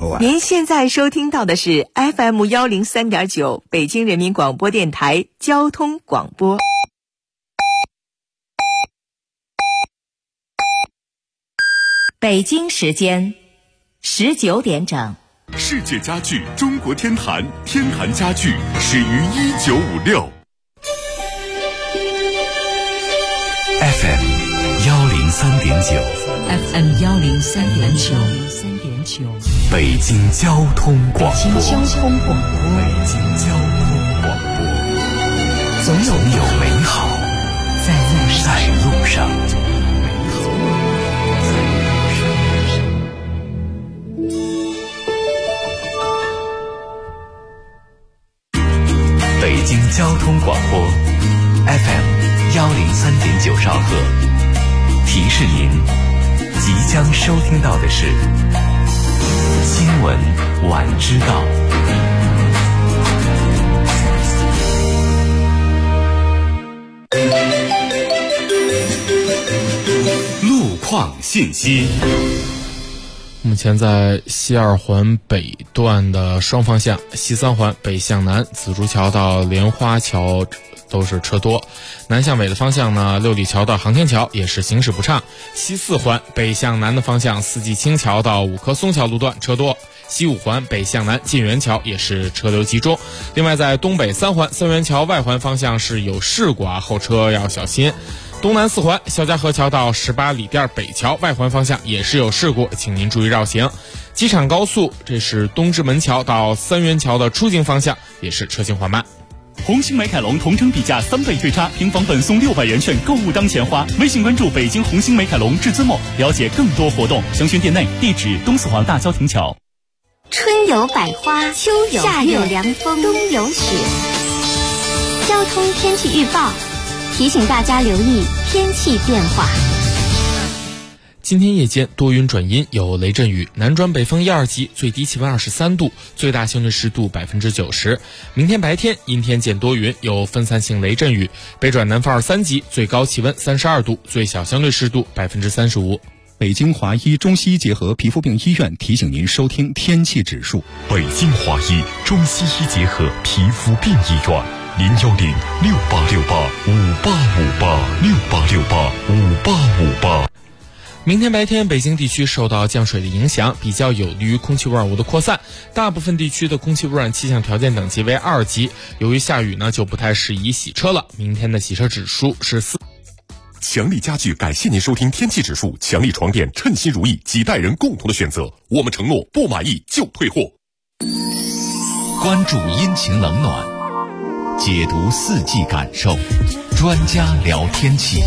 播啊。 您现在收听到的是 FM103.9 北京人民广播电台交通广播。北京时间19点整。 世界家具中国天坛，天坛家具始于1956。FM 103.9 FM 103.9 北京交通广播。 北京交通广播， 总有美好在路上。北京交通广播 FM 103.9兆赫，提示您即将收听到的是新闻晚知道。路况信息。 目前在西二环北段的双方向，西三环北向南紫竹桥到莲花桥都是车多，南向北的方向呢，六里桥到航天桥也是行驶不畅。西四环北向南的方向，四季青桥到五棵松桥路段车多。西五环北向南晋源桥也是车流集中。另外在东北三环三元桥外环方向是有事故啊，后车要小心。东南四环肖家河桥到18里店北桥外环方向也是有事故，请您注意绕行。机场高速这是东直门桥到三元桥的出境方向也是车行缓慢。 红星美凯龙同城比价3倍退差，平房本送600元券，购物当钱花。微信关注北京红星美凯龙至尊梦，了解更多活动。详询店内，地址东四环大郊亭桥。 春有百花，秋有夏有凉风，冬有雪。交通天气预报提醒大家留意天气变化。 今天夜间多云转阴，有雷阵雨，南转北风1、2级，最低气温23度，最大相对湿度90%。明天白天阴天见多云，有分散性雷阵雨，北转南风2、3级，最高气温32度，最小相对湿度35%。 北京华医中西医结合皮肤病医院提醒您收听天气指数。 北京华医中西医结合皮肤病医院，0106868585858，668685858。 明天白天北京地区受到降水的影响，比较有利于空气污染物的扩散，大部分地区的空气污染气象条件等级为2级。由于下雨呢，就不太适宜洗车了。明天的洗车指数是4。 强力家具感谢您收听天气指数，强力床垫称心如意，几代人共同的选择，我们承诺不满意就退货。 关注阴晴冷暖，解读四季感受，专家聊天气。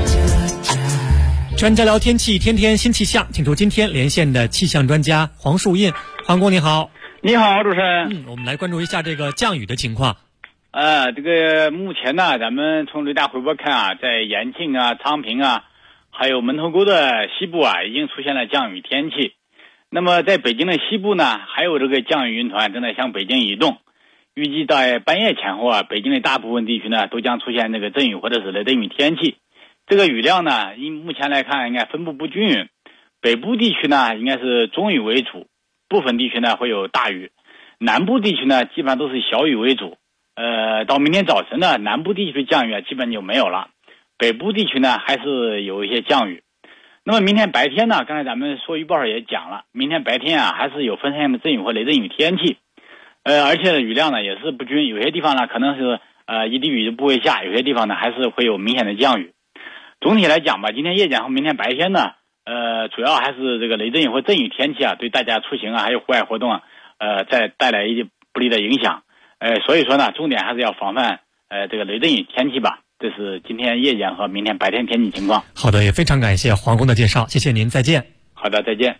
专家聊天气，天天新气象，请出今天连线的气象专家黄树印。黄工你好。 你好，主持人。 我们来关注一下这个降雨的情况。 这个目前呢，咱们从雷达回波看啊，在延庆啊、昌平啊，还有门头沟的西部啊，已经出现了降雨天气。那么在北京的西部呢，还有这个降雨云团正在向北京移动。预计在半夜前后啊，北京的大部分地区呢，都将出现这个阵雨或者是雷阵雨天气。这个雨量呢，目前来看应该分布不均匀。北部地区呢，应该是中雨为主，部分地区呢会有大雨。南部地区呢，基本上都是小雨为主。到明天早晨呢，南部地区降雨啊，基本就没有了。北部地区呢，还是有一些降雨。那么明天白天呢，刚才咱们说预报上也讲了，明天白天啊，还是有分散性的阵雨或雷阵雨天气。而且雨量呢也是不均，有些地方呢可能是一滴雨就不会下，有些地方呢还是会有明显的降雨。总体来讲吧，今天夜间和明天白天呢，主要还是这个雷阵雨或阵雨天气啊，对大家出行啊还有户外活动啊，再带来一些不利的影响。所以说呢，重点还是要防范这个雷阵雨天气吧。这是今天夜间和明天白天天气情况。 好的，也非常感谢黄工的介绍，谢谢您，再见。 好的，再见。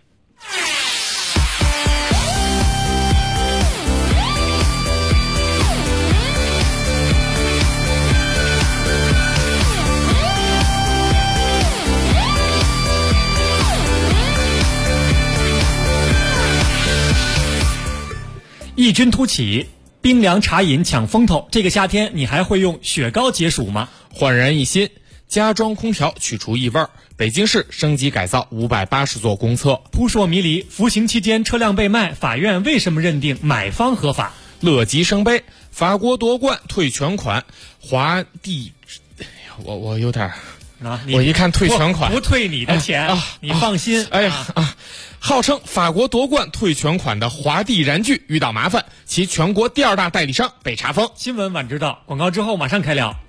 异军突起，冰凉茶饮抢风头。这个夏天你还会用雪糕解暑吗？ 焕然一新， 加装空调去除异味。北京市升级改造580座公厕。 扑朔迷离，服刑期间车辆被卖，法院为什么认定买方合法？ 乐极生悲，法国夺冠退全款，华帝，我有点我一看退全款， 不退你的钱你放心。 号称法国夺冠退全款的华帝燃具遇到麻烦，其全国第2大代理商被查封。 新闻晚知道，广告之后马上开聊。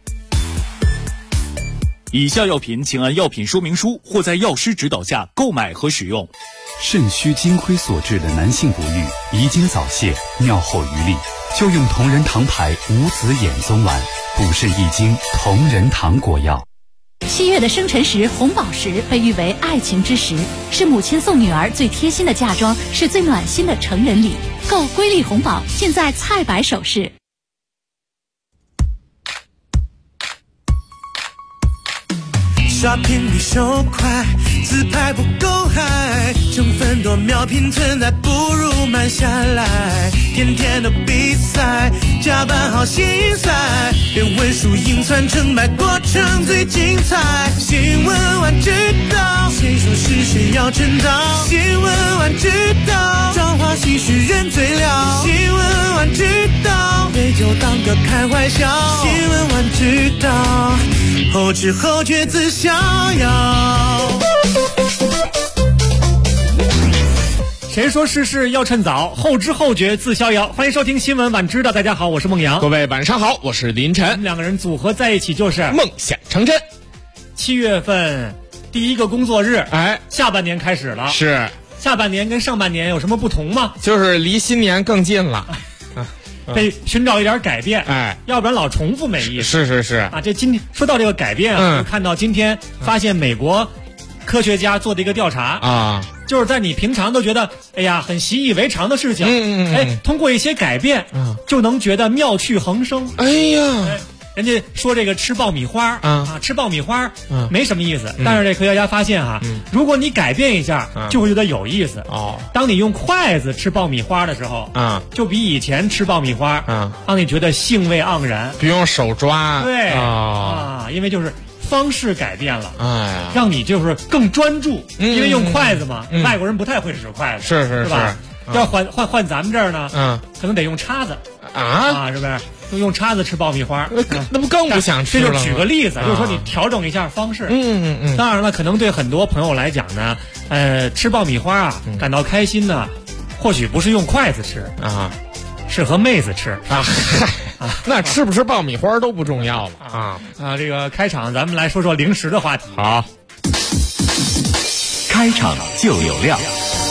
以下药品请按药品说明书或在药师指导下购买和使用。 肾虚金亏所致的男性不育、遗精早泄、尿后余力，就用同仁堂牌无籽眼松丸，补肾益精同仁堂果药。 7月的生辰石红宝石被誉为爱情之石，是母亲送女儿最贴心的嫁妆，是最暖心的成人礼。购瑰丽红宝，尽在菜百首饰。 Shopping 比手快，自拍不够嗨，成分多秒拼存在，不如慢下来。天天都比赛，加班好心塞，别问输赢算成败，过程最精彩。新闻晚知道，谁说是谁要称道？新闻晚知道，彰化喜剧人最了。新闻晚知道，杯酒当歌开怀笑。新闻晚知道，后知后觉自逍遥。 谁说事事要趁早，后知后觉自逍遥。欢迎收听新闻晚知道，大家好，我是孟阳。 各位晚上好，我是林晨。 我们2个人组合在一起就是梦想成真。 7月份第1个工作日，下半年开始了。 是， 下半年跟上半年有什么不同吗？ 就是离新年更近了。 得寻找一点改变，要不然老重复没意思。 是啊， 这今天说到这个改变就看到今天发现美国科学家做的一个调查啊， 就是在你平常都觉得很习以为常的事情，通过一些改变，就能觉得妙趣横生。人家说这个吃爆米花吃爆米花没什么意思，但是这科学家发现如果你改变一下，就会觉得有意思。当你用筷子吃爆米花的时候，就比以前吃爆米花让你觉得兴味盎然， 不用手抓。 对因为就是方式改变了，让你就是更专注，因为用筷子嘛，外国人不太会使筷子， 是吧？要换咱们这儿呢，可能得用叉子是不是？用叉子吃爆米花， 那不更不想吃了吗？ 这就举个例子，就是说你调整一下方式。当然了，可能对很多朋友来讲呢，吃爆米花感到开心呢，或许不是用筷子吃是和妹子吃那吃不吃爆米花都不重要了这个开场咱们来说说零食的话题。 好， 开场就有料。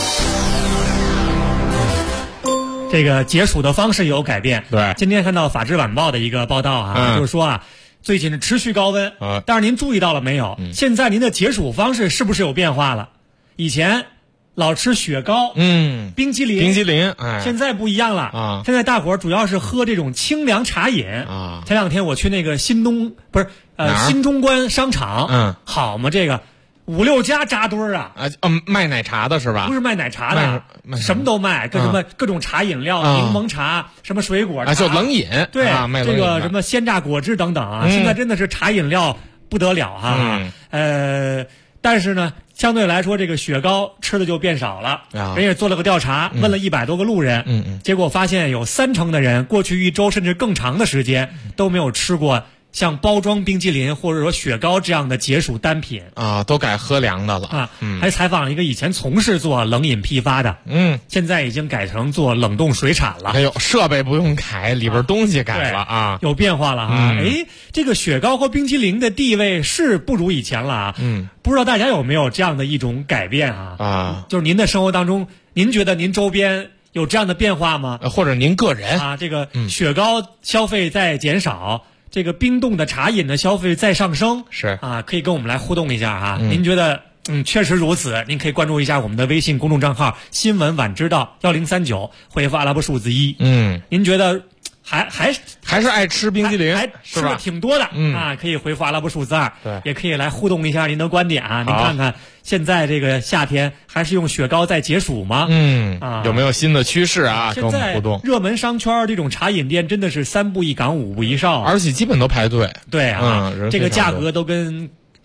这个解暑的方式有改变。 对， 今天看到《法制晚报》的一个报道就是说最近是持续高温但是您注意到了没有？现在您的解暑方式是不是有变化了？以前老吃雪糕冰淇淋现在不一样了现在大伙儿主要是喝这种清凉茶饮前2天我去那个新中关商场好嘛，这个5、6家扎堆儿卖奶茶的是吧？ 不是卖奶茶的，什么都卖，各种茶饮料，柠檬茶，什么水果茶， 就冷饮。 对， 卖这个什么鲜榨果汁等等现在真的是茶饮料不得了但是呢，相对来说这个雪糕吃的就变少了人也做了个调查，问了100多个路人结果发现有30%的人过去1周甚至更长的时间都没有吃过像包装冰淇淋或者说雪糕这样的解暑单品都改喝凉的了还采访了一个以前从事做冷饮批发的现在已经改成做冷冻水产了。 设备不用改，里边东西改了有变化了这个雪糕和冰淇淋的地位是不如以前了不知道大家有没有这样的一种改变就是您的生活当中，您觉得您周边有这样的变化吗？ 或者您个人这个雪糕消费在减少这个冰冻的茶饮的消费在上升， 是可以跟我们来互动一下您觉得确实如此，您可以关注一下我们的微信公众账号新闻晚知道1039，回复阿拉伯数字1您觉得还是爱吃冰淇淋， 还吃的挺多的可以回复阿拉伯数字2， 对， 也可以来互动一下您的观点您看看现在这个夏天还是用雪糕在解暑吗？ 有没有新的趋势跟我们互动？ 热门商圈这种茶饮店真的是3步一岗5步一哨， 而且基本都排队。 对这个价格都跟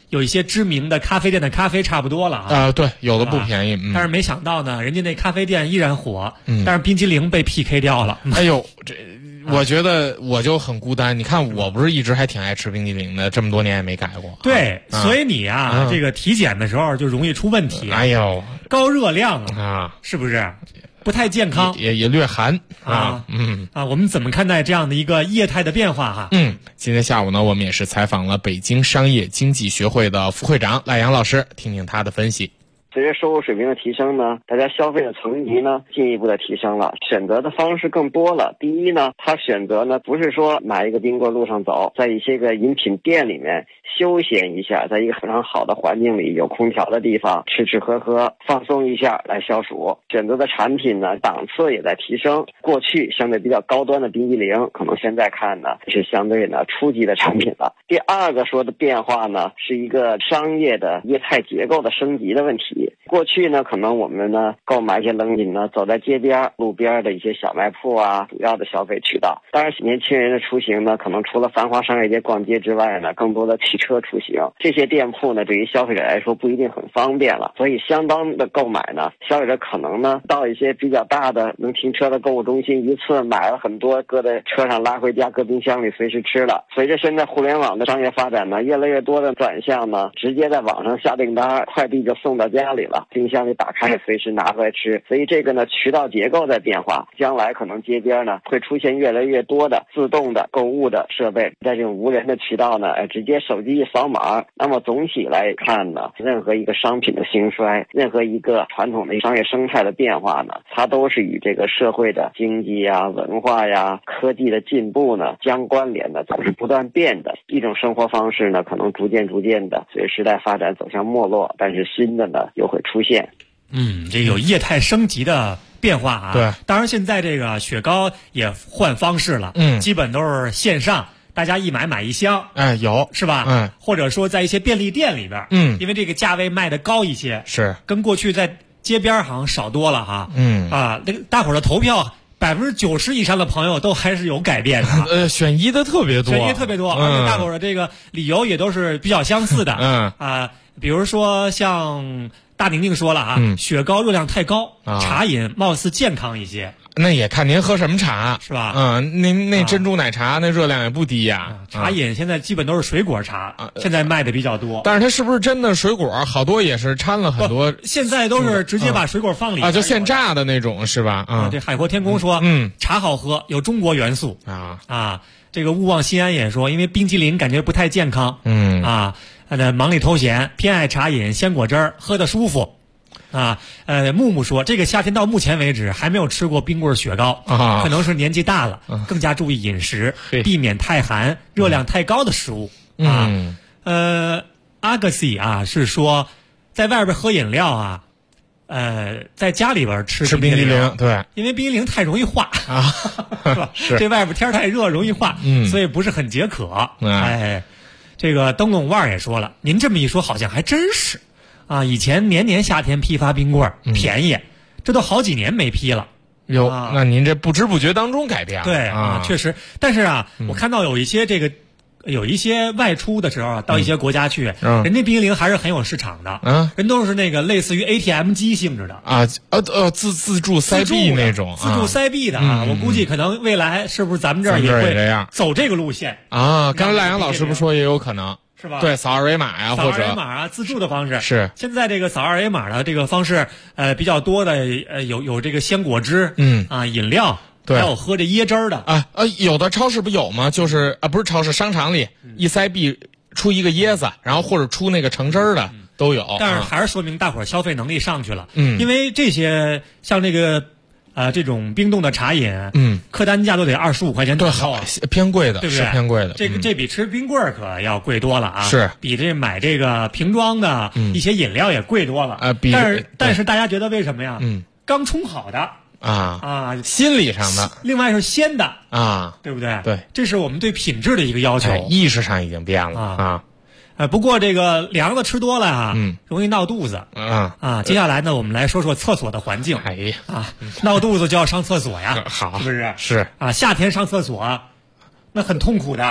有一些知名的咖啡店的咖啡差不多了啊。 对，有的不便宜。 但是没想到呢，人家那咖啡店依然火，但是冰激凌被 PK 掉了。 哎呦，我觉得我就很孤单。你看，我不是一直还挺爱吃冰激凌的，这么多年也没改过。 对，所以你啊，这个体检的时候就容易出问题。 哎呦， 高热量啊，是不是？不太健康， 也略寒啊。 我们怎么看待这样的一个业态的变化哈？ 今天下午呢，我们也是采访了北京商业经济学会的副会长赖阳老师，听听他的分析。 随着收入水平的提升呢，大家消费的层级呢进一步的提升了，选择的方式更多了。第一呢，他选择呢不是说买一个冰棍路上走，在一些个饮品店里面休闲一下，在一个非常好的环境里，有空调的地方吃吃喝喝，放松一下来消暑。选择的产品呢档次也在提升，过去相对比较高端的冰激凌，可能现在看呢是相对呢初级的产品了。第二个说的变化呢，是一个商业的业态结构的升级的问题。过去呢，可能我们呢购买一些冷饮呢，走在街边、路边的一些小卖铺啊，主要的消费渠道。当然，年轻人的出行呢，可能除了繁华商业街逛街之外呢，更多的骑车出行。这些店铺呢，对于消费者来说不一定很方便了，所以相当的购买呢，消费者可能呢到一些比较大的能停车的购物中心，一次买了很多，搁在车上拉回家，搁冰箱里随时吃了。随着现在互联网的商业发展呢，越来越多的转向呢，直接在网上下订单，快递就送到家里了。冰箱里打开，随时拿回来吃，所以这个呢，渠道结构在变化，将来可能街边呢会出现越来越多的自动的购物的设备，在这种无人的渠道呢，直接手机一扫码。那么总体来看呢，任何一个商品的兴衰，任何一个传统的商业生态的变化呢，它都是与这个社会的经济呀、文化呀、科技的进步呢相关联的，总是不断变的。一种生活方式呢，可能逐渐的随着时代发展走向没落，但是新的呢又会出现。 这有业态升级的变化啊。 对， 当然现在这个雪糕也换方式了，基本都是线上，大家一买一箱， 有是吧？或者说在一些便利店里边，因为这个价位卖的高一些， 是跟过去在街边好像少多了哈。那个大伙儿的投票90%以上的朋友都还是有改变的。 选一的特别多， 而且大伙儿的这个理由也都是比较相似的。比如说像大宁宁说了啊，雪糕热量太高，茶饮貌似健康一些。 那也看您喝什么茶， 是吧？ 您那珍珠奶茶那热量也不低呀。 茶饮现在基本都是水果茶，现在卖的比较多。 但是它是不是真的水果？好多也是掺了很多。 现在都是直接把水果放里就现榨的那种，是吧？ 这海阔天空说，茶好喝，有中国元素这个勿忘心安也说，因为冰激凌感觉不太健康。忙里偷闲，偏爱茶饮鲜果汁儿，喝得舒服。木木说，这个夏天到目前为止还没有吃过冰棍雪糕，可能是年纪大了，更加注意饮食，避免太寒、热量太高的食物。Agassi 是说，在外边喝饮料在家里边吃冰激凌， 对， 因为冰激凌太容易化是吧？这外边天太热，容易化，所以不是很解渴。这个灯笼腕也说了，您这么一说，好像还真是。以前年夏天批发冰棍便宜，这都好几年没批了。 那您这不知不觉当中改变了。 对确实。但是我看到有一些外出的时候到一些国家去，人家冰激凌还是很有市场的。人都是那个类似于 ATM 机性质的自助塞币那种， 自助塞币的我估计可能未来是不是咱们这儿也会走这个路线刚才赖阳老师不说也有可能。 是吧？ 对，扫二维码呀，或者扫二维码自助的方式是。 现在这个扫二维码的这个方式，比较多的有这个鲜果汁，饮料，还有喝这椰汁儿的有的超市不有吗？就是不是超市，商场里一塞币出一个椰子，然后或者出那个橙汁儿的都有。 但是还是说明大伙儿消费能力上去了，因为这些像这个。这种冰冻的茶饮，客单价都得25块钱， 对，好偏贵的， 对不对？ 是偏贵的。 这比吃冰棍可要贵多了是比这买这个瓶装的一些饮料也贵多了但是大家觉得为什么呀？刚冲好的心理上的， 另外是鲜的对不对？ 对， 这是我们对品质的一个要求， 意识上已经变了不过这个凉的吃多了容易闹肚子接下来呢，我们来说说厕所的环境。闹肚子就要上厕所呀， 好， 是不是？ 是夏天上厕所那很痛苦的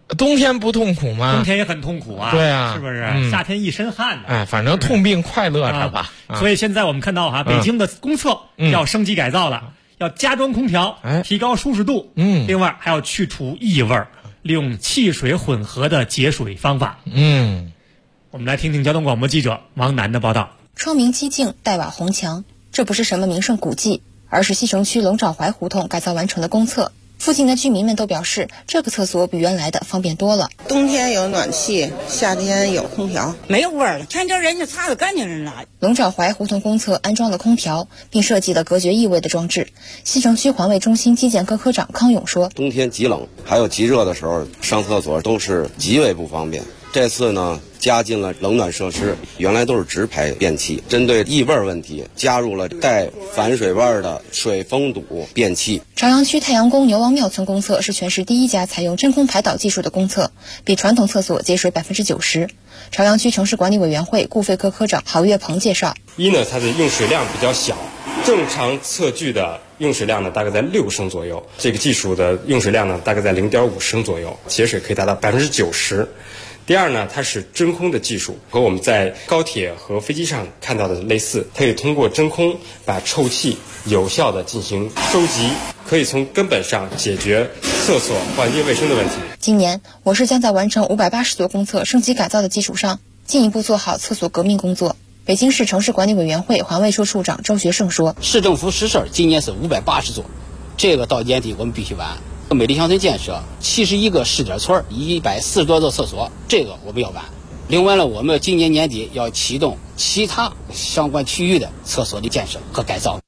冬天不痛苦吗？ 冬天也很痛苦啊。 对啊， 是不是？夏天一身汗的。 反正痛并快乐着吧。 所以现在我们看到北京的公厕要升级改造了，要加装空调，提高舒适度。另外还要去除异味，利用汽水混合的节水方法。我们来听听交通广播记者王楠的报道。 窗明几净，带瓦红墙，这不是什么名胜古迹，而是西城区龙爪槐胡同改造完成的公厕。附近的居民们都表示，这个厕所比原来的方便多了。 冬天有暖气，夏天有空调， 没有味儿了，看着人家擦得干净人了。 龙爪槐胡同公厕安装了空调，并设计了隔绝异味的装置。西城区环卫中心基建科科长康勇说：“ 冬天极冷，还有极热的时候，上厕所都是极为不方便。这次呢，加进了冷暖设施，原来都是直排便器，针对异味问题，加入了带反水味的水封堵便器。” 朝阳区太阳宫牛王庙村公厕是全市第一家采用真空排导技术的公厕，比传统厕所节水90%。朝阳区城市管理委员会顾费科科长郝月鹏介绍： 一呢，它的用水量比较小，正常测距的用水量呢大概在6升左右，这个技术的用水量呢大概在0.5升左右，节水可以达到90%。第二呢，它是真空的技术，和我们在高铁和飞机上看到的类似，它可以通过真空把臭气有效的进行收集，可以从根本上解决厕所环境卫生的问题。 今年我市将在完成580座公厕升级改造的基础上，进一步做好厕所革命工作。北京市城市管理委员会环卫处处长周学胜说：“ 市政府实事今年是580座，这个到年底我们必须完。美丽乡村建设71个试点村，140多座厕所，这个我们要完。另外呢，我们今年年底要启动其他相关区域的厕所的建设和改造。”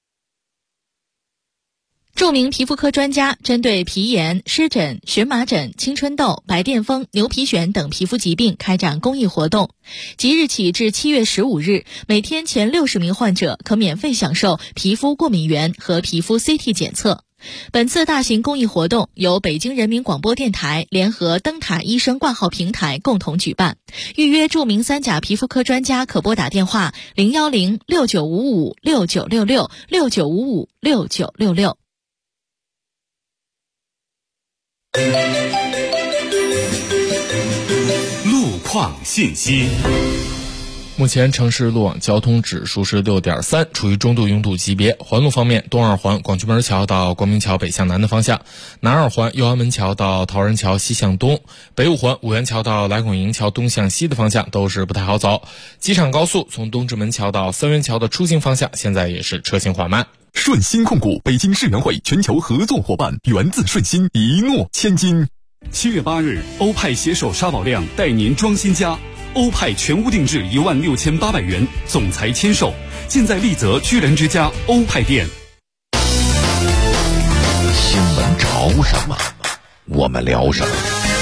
著名皮肤科专家针对皮炎、湿疹、荨麻疹、青春痘、白癜风、牛皮癣等皮肤疾病开展公益活动。即日起至7月15日，每天前60名患者可免费享受皮肤过敏原和皮肤 CT 检测。本次大型公益活动由北京人民广播电台联合灯塔医生挂号平台共同举办。预约著名3甲皮肤科专家可拨打电话01069556966 69556966。 路况信息。 目前城市路网交通指数是6.3，处于中度拥堵级别。环路方面，东二环广渠门桥到光明桥北向南的方向，南二环右安门桥到陶然桥西向东，北五环五元桥到来孔营桥东向西的方向都是不太好走。机场高速从东直门桥到三元桥的出行方向现在也是车行缓慢。 顺鑫控股北京世园会全球合作伙伴，源自顺鑫，一诺千金。 7月8日，欧派携手沙宝亮带您装新家。欧派全屋定制16800元，总裁签售，尽在丽泽居然之家欧派店。 新闻潮什么，我们聊什么。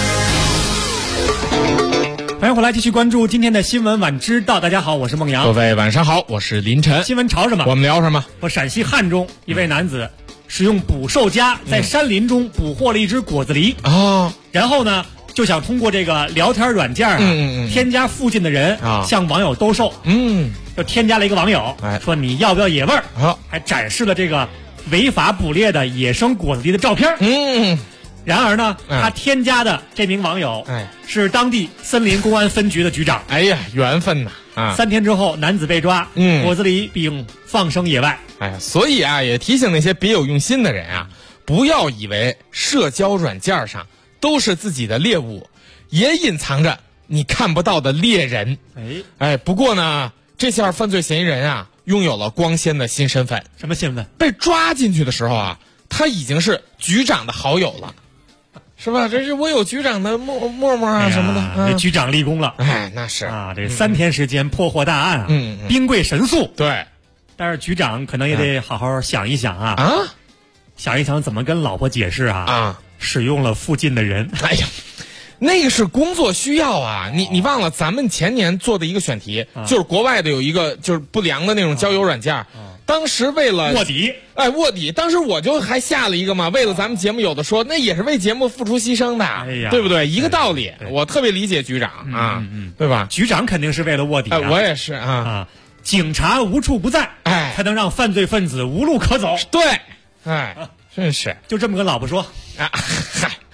欢迎回来，继续关注今天的新闻晚知道。大家好，我是孟阳。 各位晚上好，我是林晨。 新闻潮什么？ 我们聊什么？ 说陕西汉中一位男子使用捕兽夹在山林中捕获了一只果子狸然后呢就想通过这个聊天软件添加附近的人向网友兜售就添加了一个网友说你要不要野味还展示了这个违法捕猎的野生果子狸的照片然而呢他添加的这名网友是当地森林公安分局的局长。 哎呀，缘分呐 ！3天之后男子被抓果子狸并放生野外。 所以也提醒那些别有用心的人不要以为社交软件上都是自己的猎物，也隐藏着你看不到的猎人。不过呢，这下犯罪嫌疑人拥有了光鲜的新身份。 什么身份？ 被抓进去的时候他已经是局长的好友了，是吧？这是我有局长的陌什么的。 局长立功了。 那是这3天时间破获大案兵贵神速。 对， 但是局长可能也得好好想一想想一想怎么跟老婆解释使用了附近的人。 哎呀，那个是工作需要你忘了咱们前年做的一个选题就是国外的有一个就是不良的那种交友软件当时为了卧底卧底，当时我就还下了一个嘛，为了咱们节目有的说，那也是为节目付出牺牲的对不对？一个道理。我特别理解局长对吧？ 局长肯定是为了卧底我也是警察无处不在才能让犯罪分子无路可走。 对真是就这么跟老婆说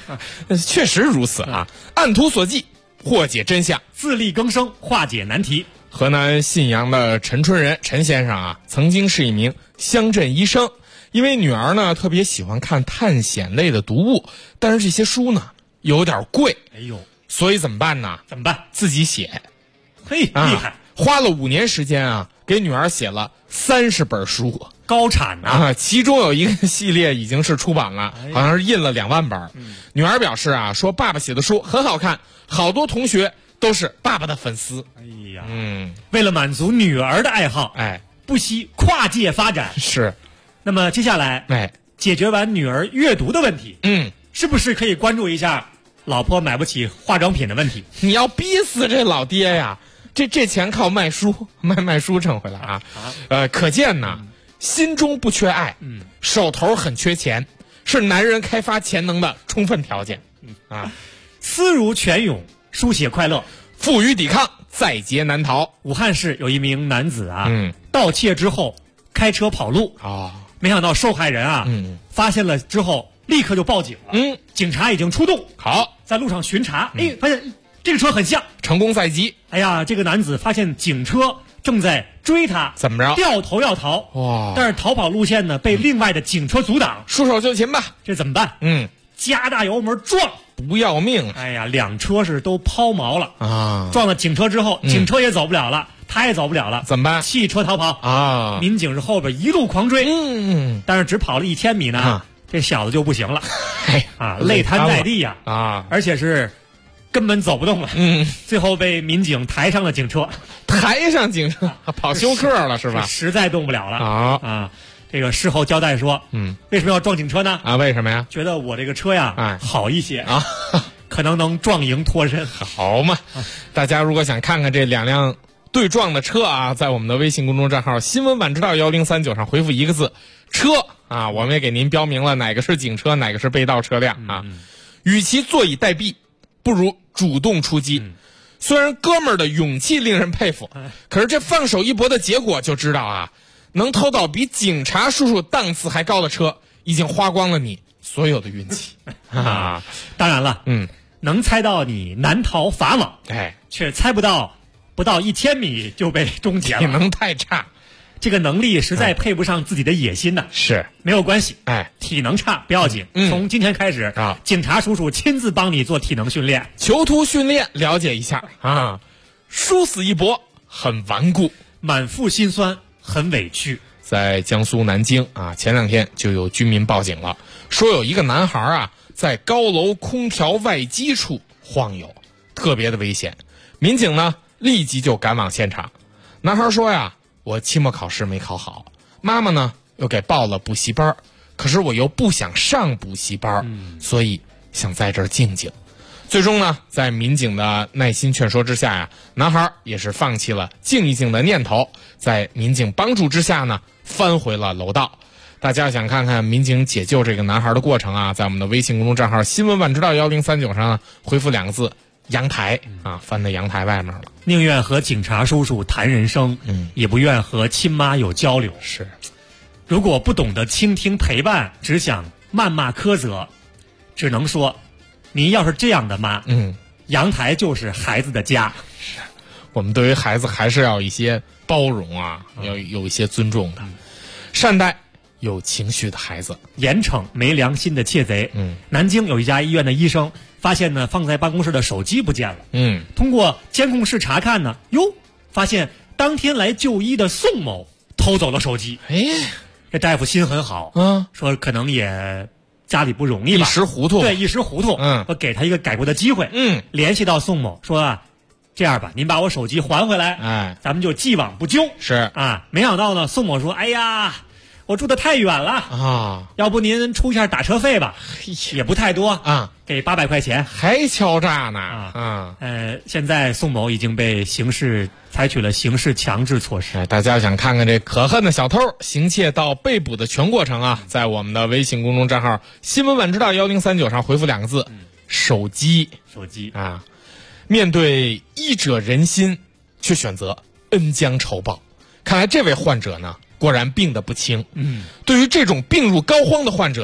确实如此啊，按图索骥，破解真相， 自力更生，化解难题。 河南信阳的陈春仁陈先生啊，曾经是一名乡镇医生，因为女儿呢特别喜欢看探险类的读物，但是这些书呢有点贵， 哎呦， 所以怎么办呢？ 怎么办？ 自己写。 嘿，厉害！ 花了5年时间啊，给女儿写了30本书， 高产啊！其中有一个系列已经是出版了，好像是印了2万本。女儿表示啊，说爸爸写的书很好看，好多同学都是爸爸的粉丝。 哎呀，为了满足女儿的爱好，不惜跨界发展。 是。 那么接下来，解决完女儿阅读的问题，是不是可以关注一下老婆买不起化妆品的问题？ 你要逼死这老爹呀！这钱靠卖书卖书挣回来啊！可见呢，心中不缺爱，手头很缺钱，是男人开发潜能的充分条件。 思如泉涌，书写快乐， 负隅抵抗，在劫难逃。 武汉市有一名男子啊，盗窃之后开车跑路没想到受害人啊，发现了之后立刻就报警了。警察已经出动， 好， 在路上巡查，发现这个车很像， 成功在即。 哎呀，这个男子发现警车正在追他， 怎么着？ 掉头要逃， 哇！ 但是逃跑路线呢被另外的警车阻挡， 束手就擒吧。 这怎么办？加大油门撞， 不要命！ 哎呀，2车是都抛锚了啊！撞了警车之后，警车也走不了了，他也走不了了， 怎么办？ 弃车逃跑啊！ 民警是后边一路狂追，但是只跑了1000米呢，这小子就不行了，累瘫在地呀啊！ 而且是根本走不动了，最后被民警抬上了警车， 抬上警车跑休克了是吧？ 实在动不了了啊！这个事后交代说，为什么要撞警车呢？ 为什么呀？ 觉得我这个车呀，好一些啊，可能能撞赢脱身。 好嘛，大家如果想看看这2辆对撞的车啊，在我们的微信公众账号新闻晚知道1039上回复1个字车啊，我们也给您标明了哪个是警车，哪个是被盗车辆啊。与其坐以待毙，不如主动出击。虽然哥们儿的勇气令人佩服，可是这放手一搏的结果就知道啊，能偷到比警察叔叔档次还高的车，已经花光了你所有的运气啊！当然了，能猜到你难逃法网，却猜不到不到1000米就被终结了， 体能太差， 这个能力实在配不上自己的野心呐。 是没有关系，体能差不要紧，从今天开始啊，警察叔叔亲自帮你做体能训练， 囚徒训练了解一下啊。殊死一搏，很顽固， 满腹心酸，很委屈。 在江苏南京啊，前2天就有居民报警了，说有一个男孩啊在高楼空调外机处晃悠，特别的危险。民警呢立即就赶往现场。男孩说呀，我期末考试没考好，妈妈呢又给报了补习班，可是我又不想上补习班，所以想在这儿静静。最终呢，在民警的耐心劝说之下呀，男孩也是放弃了静一静的念头，在民警帮助之下呢，翻回了楼道。大家想看看民警解救这个男孩的过程啊，在我们的微信公众账号新闻晚知道1039上回复2个字阳台啊，翻到阳台外面了。 宁愿和警察叔叔谈人生，也不愿和亲妈有交流。 是， 如果不懂得倾听陪伴，只想谩骂苛责，只能说您要是这样的妈，阳台就是孩子的家。 我们对于孩子还是要有一些包容啊，要有一些尊重的，善待有情绪的孩子， 严惩没良心的窃贼。南京有一家医院的医生发现呢，放在办公室的手机不见了。通过监控室查看呢，发现当天来就医的宋某偷走了手机。这大夫心很好，说可能也家里不容易吧， 一时糊涂。 对，一时糊涂。说给他一个改过的机会。联系到宋某说啊，这样吧，您把我手机还回来，咱们就既往不咎。 是啊，没想到呢，宋某说，哎呀，我住得太远了啊，要不您出一下打车费吧，也不太多啊，给800块钱， 还敲诈呢现在宋某已经被采取了刑事强制措施。 大家想看看这可恨的小偷行窃到被捕的全过程啊，在我们的微信公众账号新闻晚知道1039上回复2个字手机啊。面对医者仁心，却选择恩将仇报，看来这位患者呢果然病得不轻。对于这种病入膏肓的患者啊，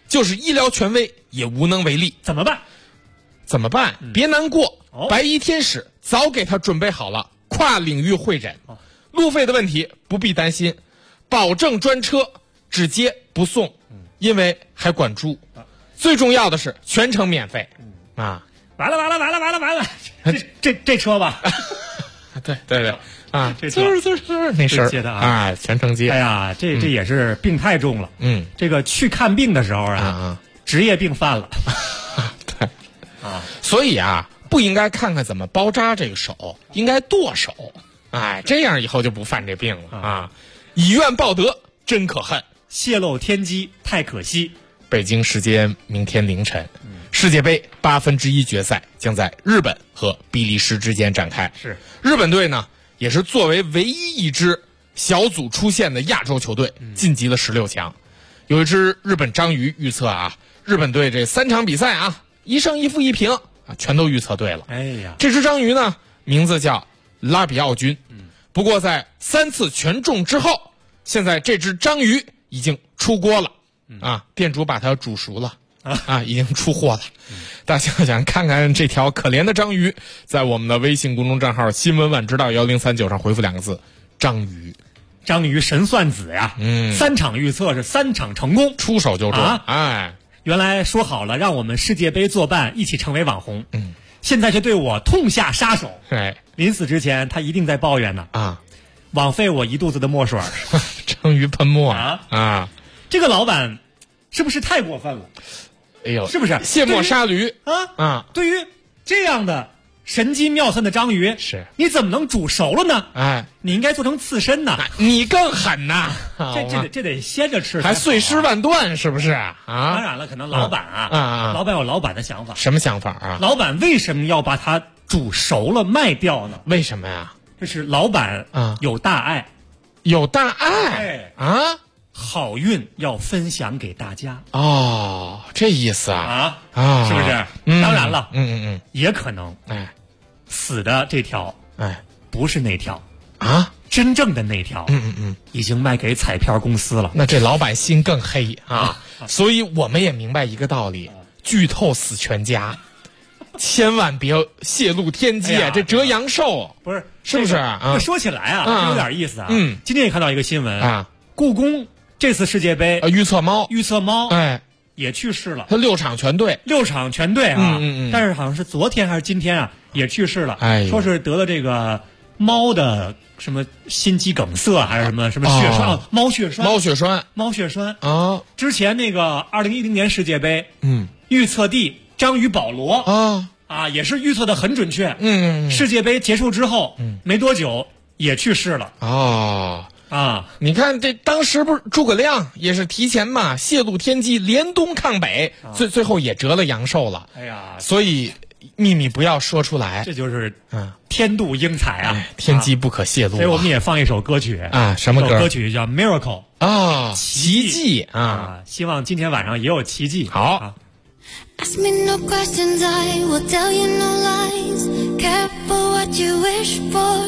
就是医疗权威也无能为力。 怎么办？ 别难过，白衣天使早给他准备好了跨领域会诊，路费的问题不必担心，保证专车只接不送，因为还管住。最重要的是全程免费啊！ 完了，这车吧？ 对啊， 这车那事儿接的啊，全程接。 哎呀，这也是病太重了。这个去看病的时候职业病犯了。 对啊，所以不应该看看怎么包扎这个手，应该剁手。哎，这样以后就不犯这病了啊！以怨报德，真可恨； 泄露天机，太可惜。 北京时间明天凌晨，世界杯1/8决赛将在日本和比利时之间展开。 是日本队呢，也是作为唯一一支小组出线的亚洲球队，晋级了16强。有一支日本章鱼预测日本队这3场比赛1胜1负1平全都预测对了。 哎呀， 这支章鱼呢，名字叫拉比奥军。不过在3次全中之后，现在这只章鱼已经出锅了。店主把它煮熟了已经出货了。大家想看看这条可怜的章鱼，在我们的微信公众账号新闻晚知道1039上回复2个字章鱼。 章鱼神算子呀，3场预测是3场成功， 出手就中。 原来说好了让我们世界杯作伴，一起成为网红，现在却对我痛下杀手。临死之前他一定在抱怨呢枉费我一肚子的墨水。 章鱼喷墨这个老板是不是太过分了？ 哎呦， 是不是卸磨杀驴对于这样的神机妙算的章鱼，你怎么能煮熟了呢？你应该做成刺身呢。 你更狠呐！ 这得鲜着吃， 还碎尸万段，是不是当然了，可能老板老板有老板的想法。 什么想法老板为什么要把它煮熟了卖掉呢？ 为什么呀？ 这是老板有大爱， 有大爱好运要分享给大家。 这意思是不是？当然了，也可能死的这条不是那条真正的那条已经卖给彩票公司了。 那这老板心更黑所以我们也明白一个道理，剧透死全家。千万别泄露天机这折阳寿是不是这说起来有点意思今天也看到一个新闻故宫这次世界杯预测猫也去世了。 他6场全对但是好像是昨天还是今天也去世了。说是得了这个猫的什么心肌梗塞还是什么血栓猫血栓之前那个2010年世界杯预测帝章鱼保罗也是预测的很准确。世界杯结束之后没多久也去世了。 你看这当时不是诸葛亮也是提前泄露天机，联东抗北，最后也折了阳寿了。所以秘密不要说出来， 这就是天妒英才天机不可泄露。 所以我们也放一首歌曲什么歌？ 歌曲叫 Miracle 奇迹希望今天晚上也有奇迹。 好。 Ask me no questions, I will tell you no lies. Careful what you wish for.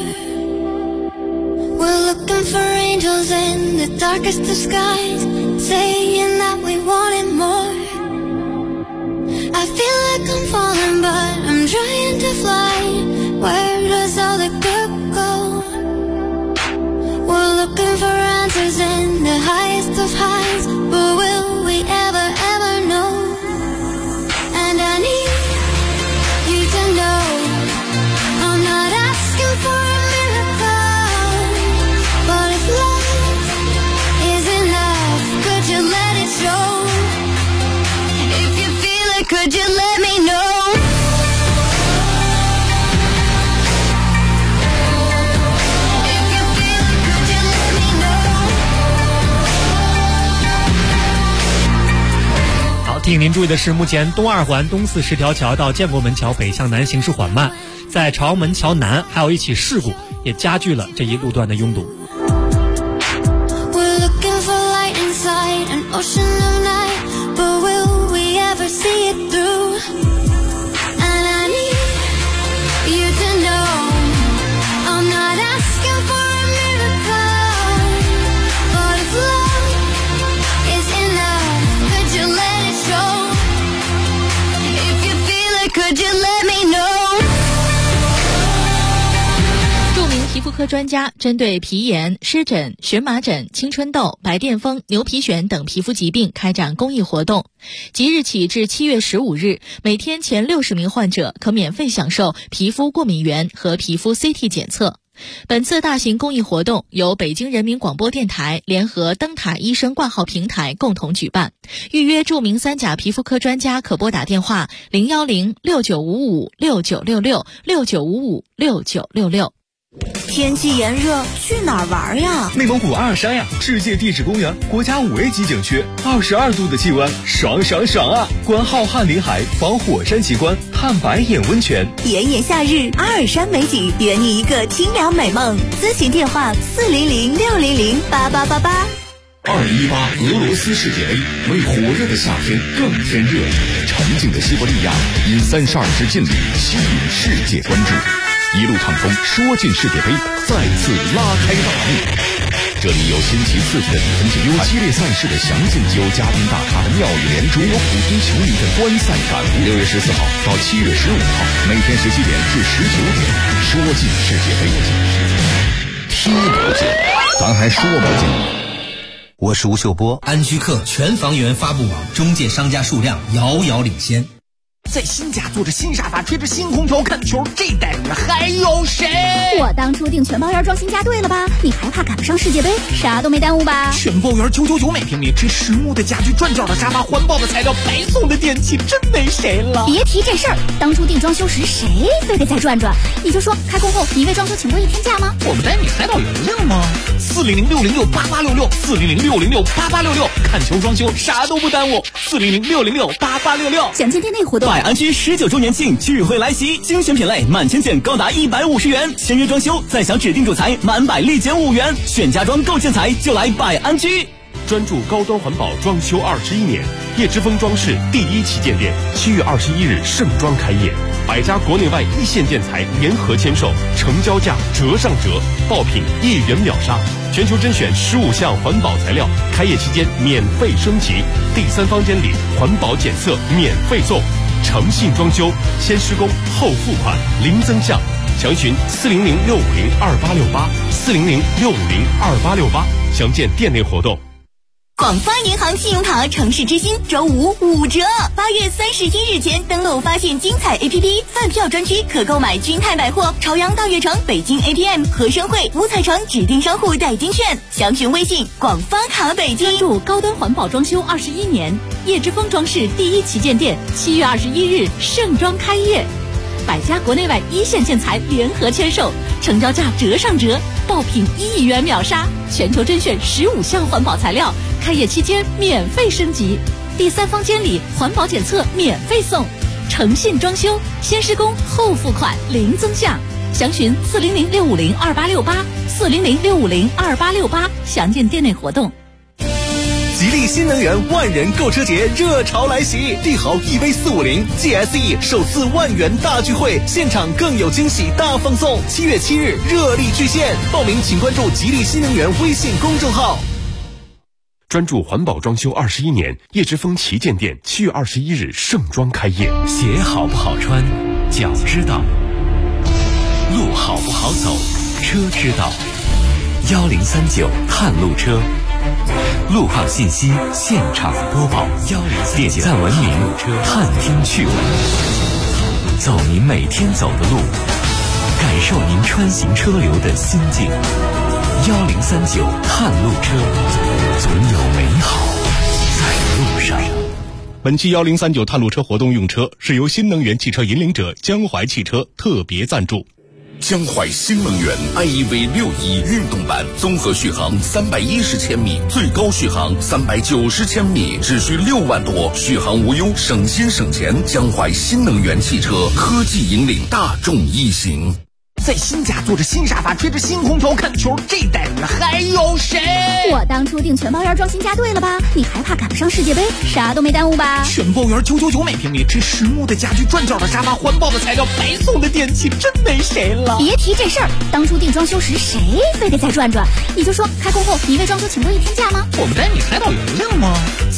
We're looking for angels in the darkest of skies, saying that we wanted more. I feel like I'm falling, but I'm trying to fly. Where does all the good go? We're looking for answers in the highest of highs, but will we ever know? And I need you to know I'm not asking for a miracle, but if love is enough, could you let it show? If you feel it, could you let me know? If you feel it, could you let me know? 好，提醒您注意的是，目前东2环东410条桥到建国门桥北向南行驶缓慢，在朝阳门桥南还有一起事故，也加剧了这一路段的拥堵。 We're looking for light inside an ocean of night, but will we ever see it through? And I need you to know I'm not asking for a miracle, but if love is enough, could you let it 科专家针对皮炎、湿疹、荨麻疹、青春痘、白癜风、牛皮癣等皮肤疾病开展公益活动。即日起至7月15日，每天前60名患者可免费享受皮肤过敏原和皮肤 CT 检测。本次大型公益活动由北京人民广播电台联合灯塔医生挂号平台共同举办。预约著名3甲皮肤科专家可拨打电话010-6955-6966 天气炎热，去哪儿玩呀？ 内蒙古阿尔山呀，世界地质公园，国家5A 级景区，22度的气温，爽爽爽啊！观浩瀚林海，访火山奇观，探白眼温泉。 炎炎夏日，阿尔山美景，圆你一个清凉美梦。咨询电话400-600-8888。 2018俄罗斯世界杯为火热的夏天更添热，沉静的西伯利亚以32支劲旅吸引世界关注。一路畅通，说进世界杯再次拉开大幕。这里有新奇刺激的比分竞赛，有激烈赛事的详尽，有嘉宾大咖的妙语连珠，有普通球迷的观赛感悟。6月14号到7月15号，每天17点至19点，说进世界杯，听不见，咱还说不进。 我是吴秀波，安居客全房源发布网中介商家数量遥遥领先。 在新家坐着新沙发，吹着新空调看球，这待遇还有谁？ 我当初订全包园装新家对了吧？你还怕赶不上世界杯？啥都没耽误吧？ 全包园999每平米，这实木的家具、转角的沙发、环保的材料、白送的电器，真没谁了。 别提这事儿，当初订装修时谁非得再转转？你就说开工后你为装修请过1天假吗？ 我们带你海岛邮令吗？400-606-8866，400-606-8866，看球装修啥都不耽误。400-606-8866， 详见店内活动。 百安居19周年庆聚会来袭，精选品类满千件高达150元，签约装修再享指定主材满100立减5元，选家装购建材就来百安居。 专注高端环保装修21年，叶之峰装饰第1旗舰店7月21日盛装开业，100家国内外一线建材联合签售，成交价折上折，爆品1元秒杀，全球甄选15项环保材料，开业期间免费升级，第3方监理环保检测免费送。诚信装修，先施工后付款，零增项，详询400-650-2868，400-650-2868，详见店内活动。 广发银行信用卡城市之星周5 5折，8月31日前登录发现精彩 APP 饭票专区，可购买君泰百货、朝阳大悦城、北京 ATM、和生汇、五彩城指定商户代金券，详询微信广发卡北京。 专注高端环保装修21年，叶之峰装饰第1旗舰店7月21日盛装开业，100家国内外一线建材联合签售，成交价折上折，爆品1元秒杀，全球甄选15项环保材料，开业期间免费升级，第3方监理环保检测免费送，诚信装修，先施工后付款，零增项，详询400-650-2868，400-650-2868，详见店内活动。 吉利新能源万人购车节热潮来袭，帝豪 EV450 GSE 首次10000元大聚会，现场更有惊喜大放送。7月7日热力巨献，报名请关注吉利新能源微信公众号。 专注环保装修21年，叶之峰旗舰店7月21日盛装开业。 鞋好不好穿，脚知道；路好不好走，车知道。1039探路车，路况信息现场播报，点赞文明，探听趣闻，走您每天走的路，感受您穿行车流的心境。1039探路车，总有美好在路上。 本期1039探路车活动用车是由新能源汽车引领者江淮汽车特别赞助。 江淮新能源 iEV61运动版，综合续航310千米，最高续航390千米，只需6万多，续航无忧，省心省钱。江淮新能源汽车，科技引领大众一行。 在新家坐着新沙发，吹着新空调看球，这待遇还有谁？ 我当初订全包园装新家对了吧？你还怕赶不上世界杯？啥都没耽误吧？ 全包园999每平米，这实木的家具、转角的沙发、环保的材料、白送的电器，真没谁了。 别提这事儿，当初订装修时谁非得再转转？你就说开工后你为装修请过1天假吗？ 我们带你海岛邮令吗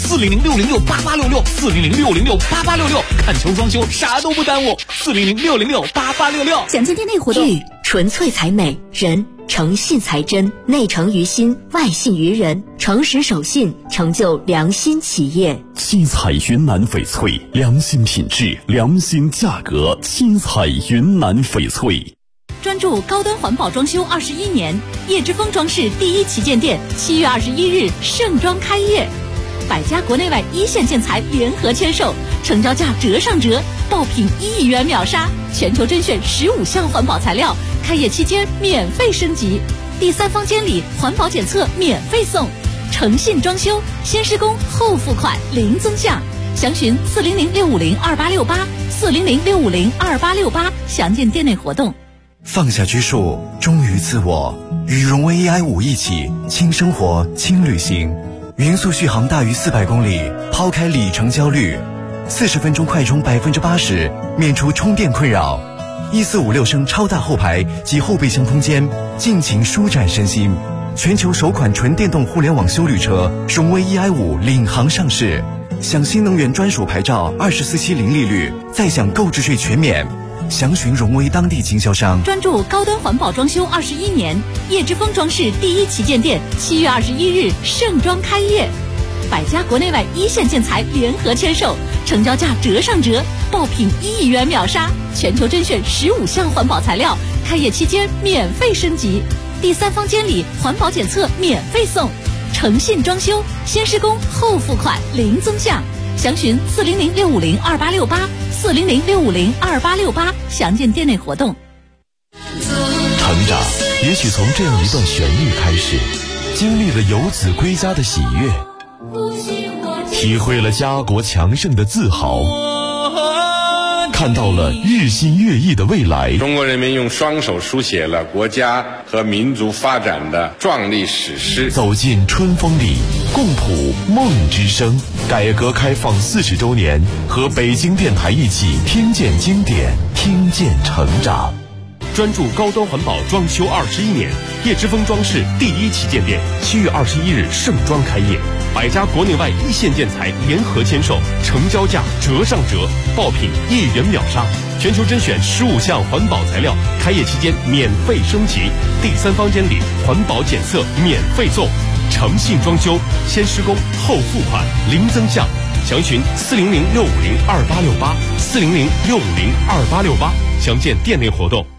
？400-606-8866，400-606-8866，看球装修啥都不耽误。400-606-8866， 详见店内活动。 纯粹采美，人诚信才真，内诚于心，外信于人，诚实守信，成就良心企业。 七彩云南翡翠，良心品质，良心价格。七彩云南翡翠。 专注高端环保装修21年，叶之峰装饰第一旗舰店7月21日盛装开业，100家国内外一线建材联合签售，成交价折上折，爆品1亿元秒杀，全球甄选15项环保材料，开业期间免费升级，第三方监理环保检测免费送，诚信装修，先施工后付款零增项，详询400-650-2868，400-650-2868，详见店内活动。 放下拘束，忠于自我，与荣威 EI5一起轻生活轻旅行，匀速续航大于400公里，抛开里程焦虑，40分钟快充80%，免除充电困扰，1456升超大后排及后备箱空间，尽情舒展身心。全球首款纯电动互联网休旅车荣威 EI5领航上市，享新能源专属牌照，24期零利率，再享购置税全免。详询荣威当地经销商。 专注高端环保装修21年，叶之峰装饰第一旗舰店7月21日盛装开业，100家国内外一线建材联合签售，成交价折上折，爆品1亿元秒杀，全球甄选15项环保材料，开业期间免费升级，第三方监理环保检测免费送，诚信装修，先施工后付款零增项，详询400-650-2868，400-650-2868，详见店内活动。 成长也许从这样一段旋律开始，经历了游子归家的喜悦，体会了家国强盛的自豪，看到了日新月异的未来。 中国人民用双手书写了国家和民族发展的壮丽史诗。 走进春风里，共谱梦之声。改革开放40周年，和北京电台一起听见经典，听见成长。 专注高端环保装修21年，叶之峰装饰第一旗舰店7月21日盛装开业，100家国内外一线建材联合签售，成交价折上折，爆品1亿元秒杀，全球甄选15项环保材料，开业期间免费升级，第三方监理环保检测免费送，诚信装修，先施工后付款零增项，详询400-650-2868，400-650-2868，详见店内活动。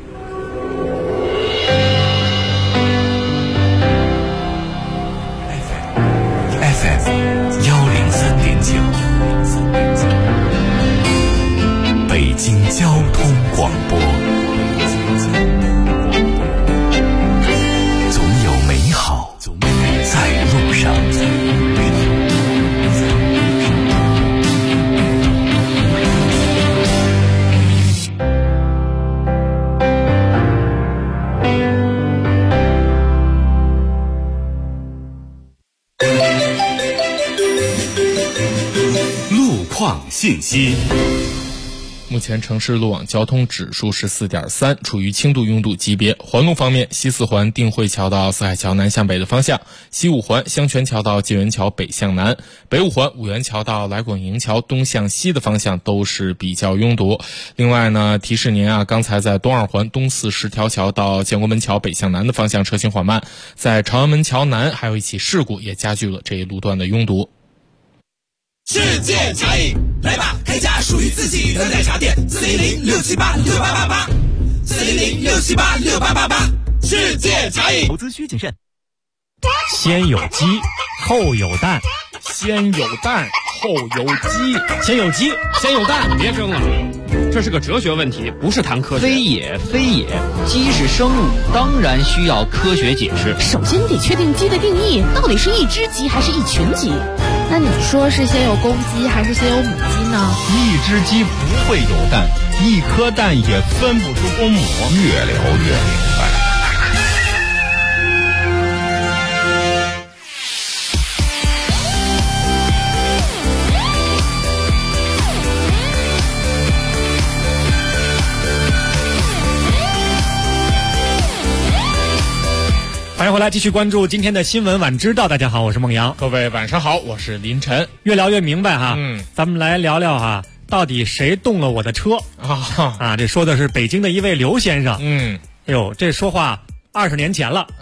北京交通广播，总有美好在路上。 路况信息。 目前城市路网交通指数是4.3，处于轻度拥堵级别。环路方面，西四环定慧桥到四海桥南向北的方向，西五环香泉桥到纪元桥北向南，北五环五元桥到来广营桥东向西的方向都是比较拥堵。另外呢，提示您啊，刚才在东二环东四十条桥到建国门桥北向南的方向车行缓慢，在朝阳门桥南还有一起事故也加剧了这一路段的拥堵。 世界茶饮，来吧，开家属于自己的奶茶店，400-678-6888，400-678-6888，世界茶饮。 投资需谨慎。 先有鸡，后有蛋， 先有蛋，后有鸡， 先有鸡，先有蛋。 别争了，这是个哲学问题，不是谈科学。 非也，非也，鸡是生物，当然需要科学解释。 首先得确定鸡的定义，到底是一只鸡还是一群鸡？那你说是先有公鸡还是先有母鸡呢？ 一只鸡不会有蛋，一颗蛋也分不出公母。 越聊越明白。 欢迎回来，继续关注今天的新闻晚知道。大家好，我是孟阳。 各位晚上好，我是林晨。 越聊越明白哈，咱们来聊聊哈，到底谁动了我的车啊？这说的是北京的一位刘先生。哎呦，这说话 20年前了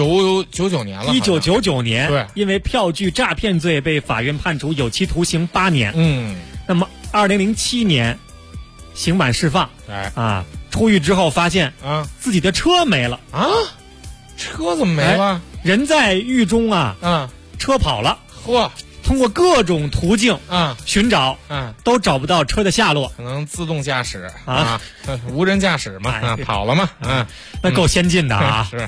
，99年了 ，1999年， 对， 因为票据诈骗罪被法院判处有期徒刑8年。那么2007年刑满释放，出狱之后发现自己的车没了车怎么没了？ 人在狱中车跑了，通过各种途径寻找都找不到车的下落， 可能自动驾驶无人驾驶嘛，跑了嘛那够先进的啊！ 是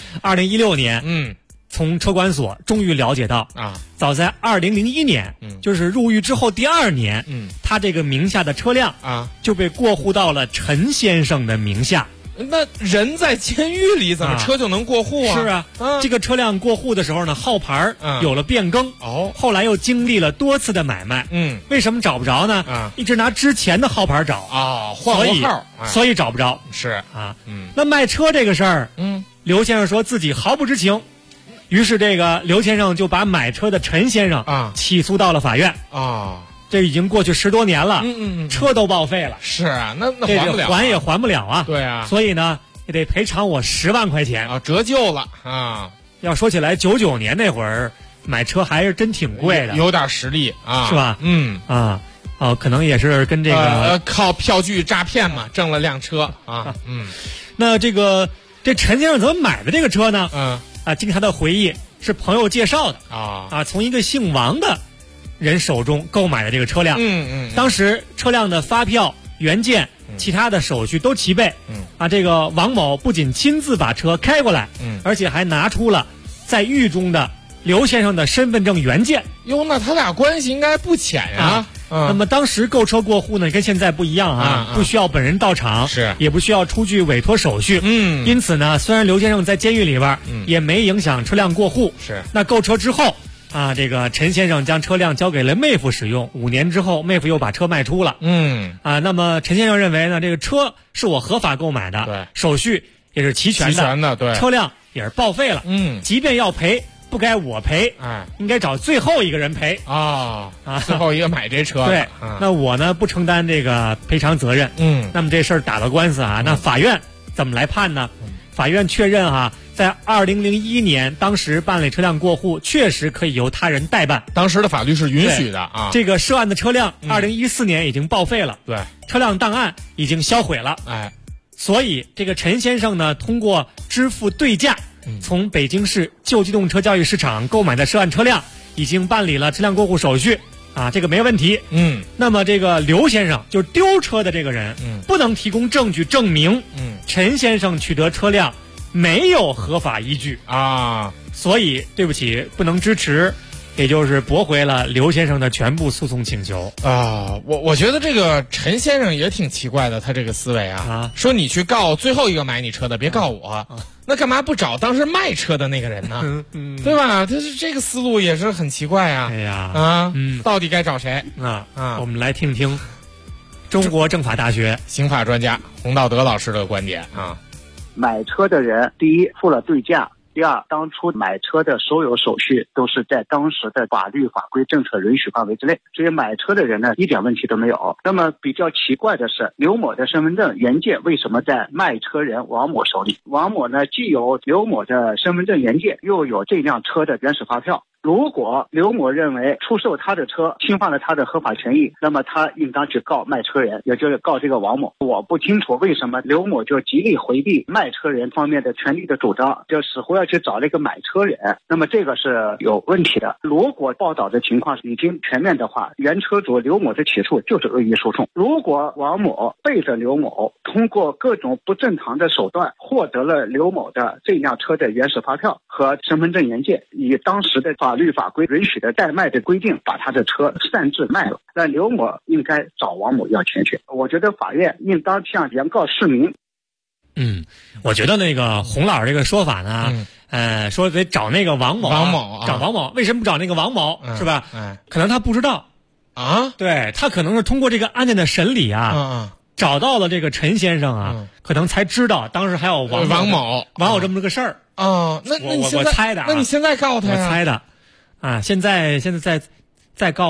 2016年，从车管所终于了解到早在2001年，就是入狱之后第2年，他这个名下的车辆就被过户到了陈先生的名下。 那人在监狱里怎么车就能过户啊？ 是啊，这个车辆过户的时候呢，号牌有了变更，后来又经历了多次的买卖，为什么找不着呢？一直拿之前的号牌找换过号， 所以找不着。 是那卖车这个事儿，刘先生说自己毫不知情，于是这个刘先生就把买车的陈先生起诉到了法院这已经过去10多年了，车都报废了。 是啊，那还不了， 还也还不了啊。 对啊， 所以呢，也得赔偿我10万块钱折旧了要说起来，99年那会儿买车还是真挺贵的， 有点实力是吧？可能也是跟这个靠票据诈骗嘛，挣了辆车那这陈先生怎么买的这个车呢？经他的回忆，是朋友介绍的从一个姓王的人手中购买的这个车辆。当时车辆的发票、原件、其他的手续都齐备。这个王某不仅亲自把车开过来，而且还拿出了在狱中的刘先生的身份证原件。 哟，那他俩关系应该不浅呀。 那么当时购车过户呢，跟现在不一样不需要本人到场，也不需要出具委托手续。因此呢，虽然刘先生在监狱里边，也没影响车辆过户。那购车之后这个陈先生将车辆交给了妹夫使用，5年之后，妹夫又把车卖出了。那么陈先生认为呢，这个车是我合法购买的， 对， 手续也是齐全的， 对， 车辆也是报废了。即便要赔，不该我赔，应该找最后一个人赔最后一个买这车对，那我呢不承担这个赔偿责任。那么这事儿打了官司那法院怎么来判呢？法院确认在2001年，当时办理车辆过户，确实可以由他人代办， 当时的法律是允许的这个涉案的车辆，2014年已经报废了， 对， 车辆档案已经销毁了，所以这个陈先生呢，通过支付对价，从北京市旧机动车交易市场购买的涉案车辆，已经办理了车辆过户手续这个没问题。那么这个刘先生就是丢车的这个人，不能提供证据证明陈先生取得车辆没有合法依据所以对不起，不能支持，也就是驳回了刘先生的全部诉讼请求我觉得这个陈先生也挺奇怪的，他这个思维说你去告最后一个买你车的，别告我那干嘛不找当时卖车的那个人呢？对吧？他是这个思路也是很奇怪到底该找谁我们来听听中国政法大学刑法专家洪道德老师的观点买车的人，第一付了对价，第二，当初买车的所有手续都是在当时的法律法规政策允许范围之内，所以买车的人呢一点问题都没有。那么比较奇怪的是，刘某的身份证原件为什么在卖车人王某手里？王某呢既有刘某的身份证原件，又有这辆车的原始发票。如果刘某认为出售他的车侵犯了他的合法权益，那么他应当去告卖车人，也就是告这个王某。我不清楚为什么刘某就极力回避卖车人方面的权利的主张，就死活要去找那个买车人，那么这个是有问题的。如果报道的情况已经全面的话，原车主刘某的起诉就是恶意诉讼。如果王某背着刘某，通过各种不正常的手段获得了刘某的这辆车的原始发票和身份证原件，以当时的法律法规允许的代卖的规定把他的车擅自卖了，那刘某应该找王某要钱去。我觉得法院应当向原告市民。 我觉得那个洪老师这个说法呢，说得找那个王某，找王某，为什么不找那个王某，是吧？可能他不知道对，他可能是通过这个案件的审理找到了这个陈先生可能才知道当时还有王某这么个事儿那我猜的那你现在告他呀？ 我猜的现在再告吧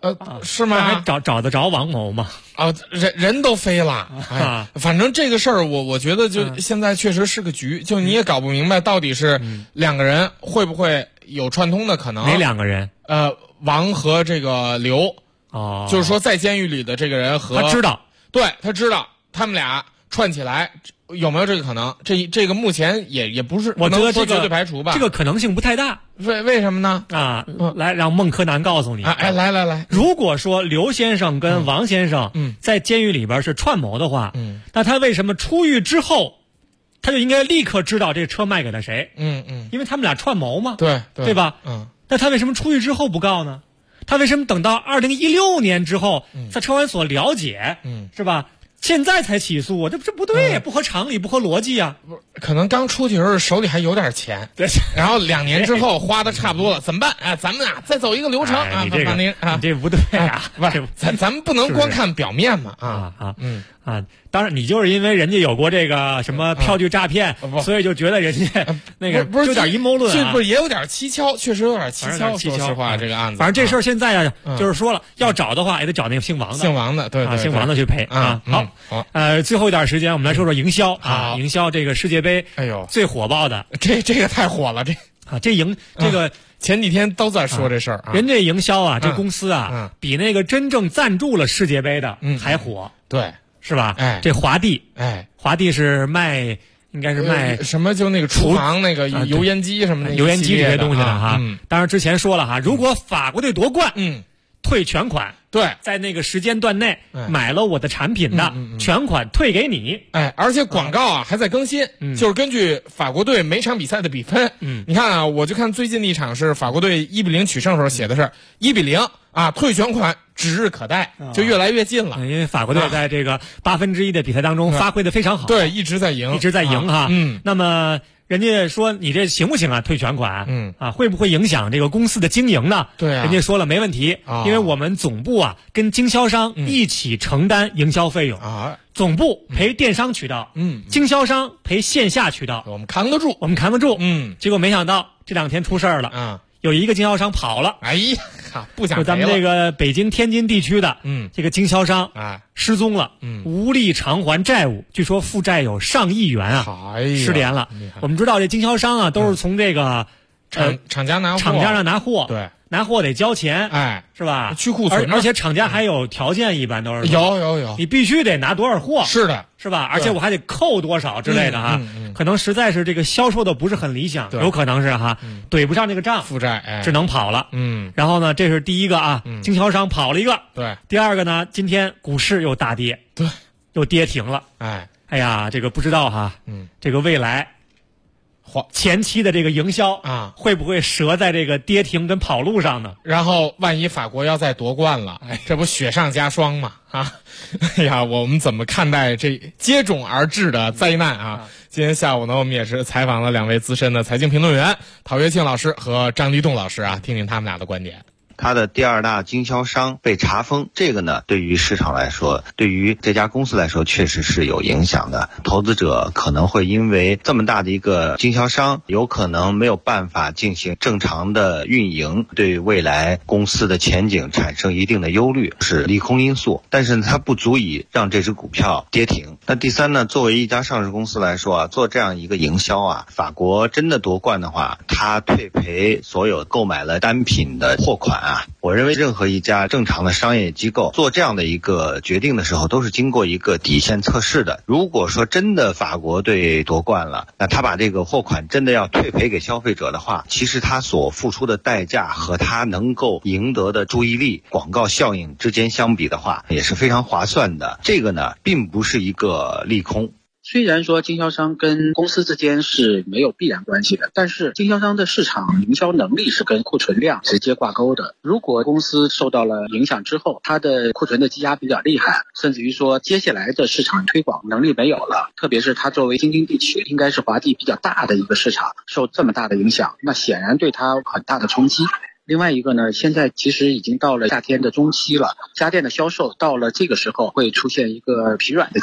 是吗？ 还找得着王某吗？ 人都飞了反正这个事儿我觉得就现在确实是个局，就你也搞不明白到底是两个人会不会有串通的可能。 哪两个人？ 王和这个刘。就是说在监狱里的这个人和他知道， 对，他知道他们俩串起来有没有这个可能？这个目前也不是， 我觉得绝对排除吧。 这个可能性不太大。 为什么呢？ 来让孟柯南告诉你。 来， 如果说刘先生跟王先生在监狱里边是串谋的话，那他为什么出狱之后，他就应该立刻知道这车卖给了谁？因为他们俩串谋嘛，对吧？那他为什么出狱之后不告呢？他为什么等到2016年之后，在车管所了解，是吧？现在才起诉我，这不对，不合常理，不合逻辑啊！ 可能刚出去的时候手里还有点钱，对，然后2年之后花的差不多了，怎么办？咱们再走一个流程你这不对啊！ 咱们不能光看表面嘛当然，你就是因为人家有过这个什么票据诈骗，所以就觉得人家那个不是有点阴谋论不是也有点蹊跷，确实有点蹊跷。说实话，这个案子， 反正这事儿现在就是说了，要找的话也得找那个姓王的， 对， 姓王的去赔好，最后一点时间，我们来说说营销营销这个世界杯，最火爆的这个太火了， 这个前几天都在说这事儿人这营销这公司比那个真正赞助了世界杯的还火， 对。 是吧？这华帝，华帝是应该是卖什么？就那个厨房那个油烟机什么的， 油烟机这些东西的哈。当然之前说了哈，如果法国队夺冠，退全款。 对， 在那个时间段内买了我的产品的全款退给你。 而且广告还在更新，就是根据法国队每场比赛的比分。你看我就看最近的一场是法国队1-0取胜的时候写的是1-0退全款指日可待，就越来越近了。 因为法国队在这个1/8的比赛当中发挥的非常好， 对，一直在赢哈。那么人家说你这行不行啊？退全款，会不会影响这个公司的经营呢？ 对人家说了没问题，因为我们总部跟经销商一起承担营销费用总部赔电商渠道，经销商赔线下渠道， 我们扛得住， 结果没想到这2天出事儿了，有一个经销商跑了， 不想赔了。 就咱们这个北京、天津地区的，这个经销商失踪了，无力偿还债务，据说负债有上亿元失联了。我们知道这经销商都是从这个厂家那拿货， 对， 拿货得交钱，是吧？ 去库存， 而且厂家还有条件，一般都是有， 你必须得拿多少货， 是的， 是吧？而且我还得扣多少之类的可能实在是这个销售的不是很理想，有可能是怼不上这个账， 负债， 只能跑了。然后呢，这是第一个经销商跑了一个， 对。 第二个呢，今天股市又大跌， 对， 又跌停了。哎呀，这个不知道这个未来前期的这个营销会不会折在这个跌停跟跑路上呢？ 然后万一法国要再夺冠了，这不雪上加霜吗？哎呀，我们怎么看待这接踵而至的灾难今天下午呢，我们也是采访了2位资深的财经评论员陶跃庆老师和张立栋老师听听他们俩的观点。 它的第2大经销商被查封，这个呢，对于市场来说，对于这家公司来说，确实是有影响的。投资者可能会因为这么大的一个经销商，有可能没有办法进行正常的运营，对未来公司的前景产生一定的忧虑，是利空因素。但是呢，它不足以让这只股票跌停。那第3呢，作为一家上市公司来说做这样一个营销法国真的夺冠的话，它退赔所有购买了单品的货款我认为任何一家正常的商业机构做这样的一个决定的时候，都是经过一个底线测试的。如果说真的法国队夺冠了，那他把这个货款真的要退赔给消费者的话，其实他所付出的代价和他能够赢得的注意力、广告效应之间相比的话，也是非常划算的。这个呢，并不是一个利空。 虽然说经销商跟公司之间是没有必然关系的，但是经销商的市场营销能力是跟库存量直接挂钩的。如果公司受到了影响之后，它的库存的积压比较厉害，甚至于说接下来的市场推广能力没有了，特别是它作为京津地区应该是华帝比较大的一个市场，受这么大的影响，那显然对它很大的冲击。另外一个呢，现在其实已经到了夏天的中期了，家电的销售到了这个时候会出现一个疲软的阶段。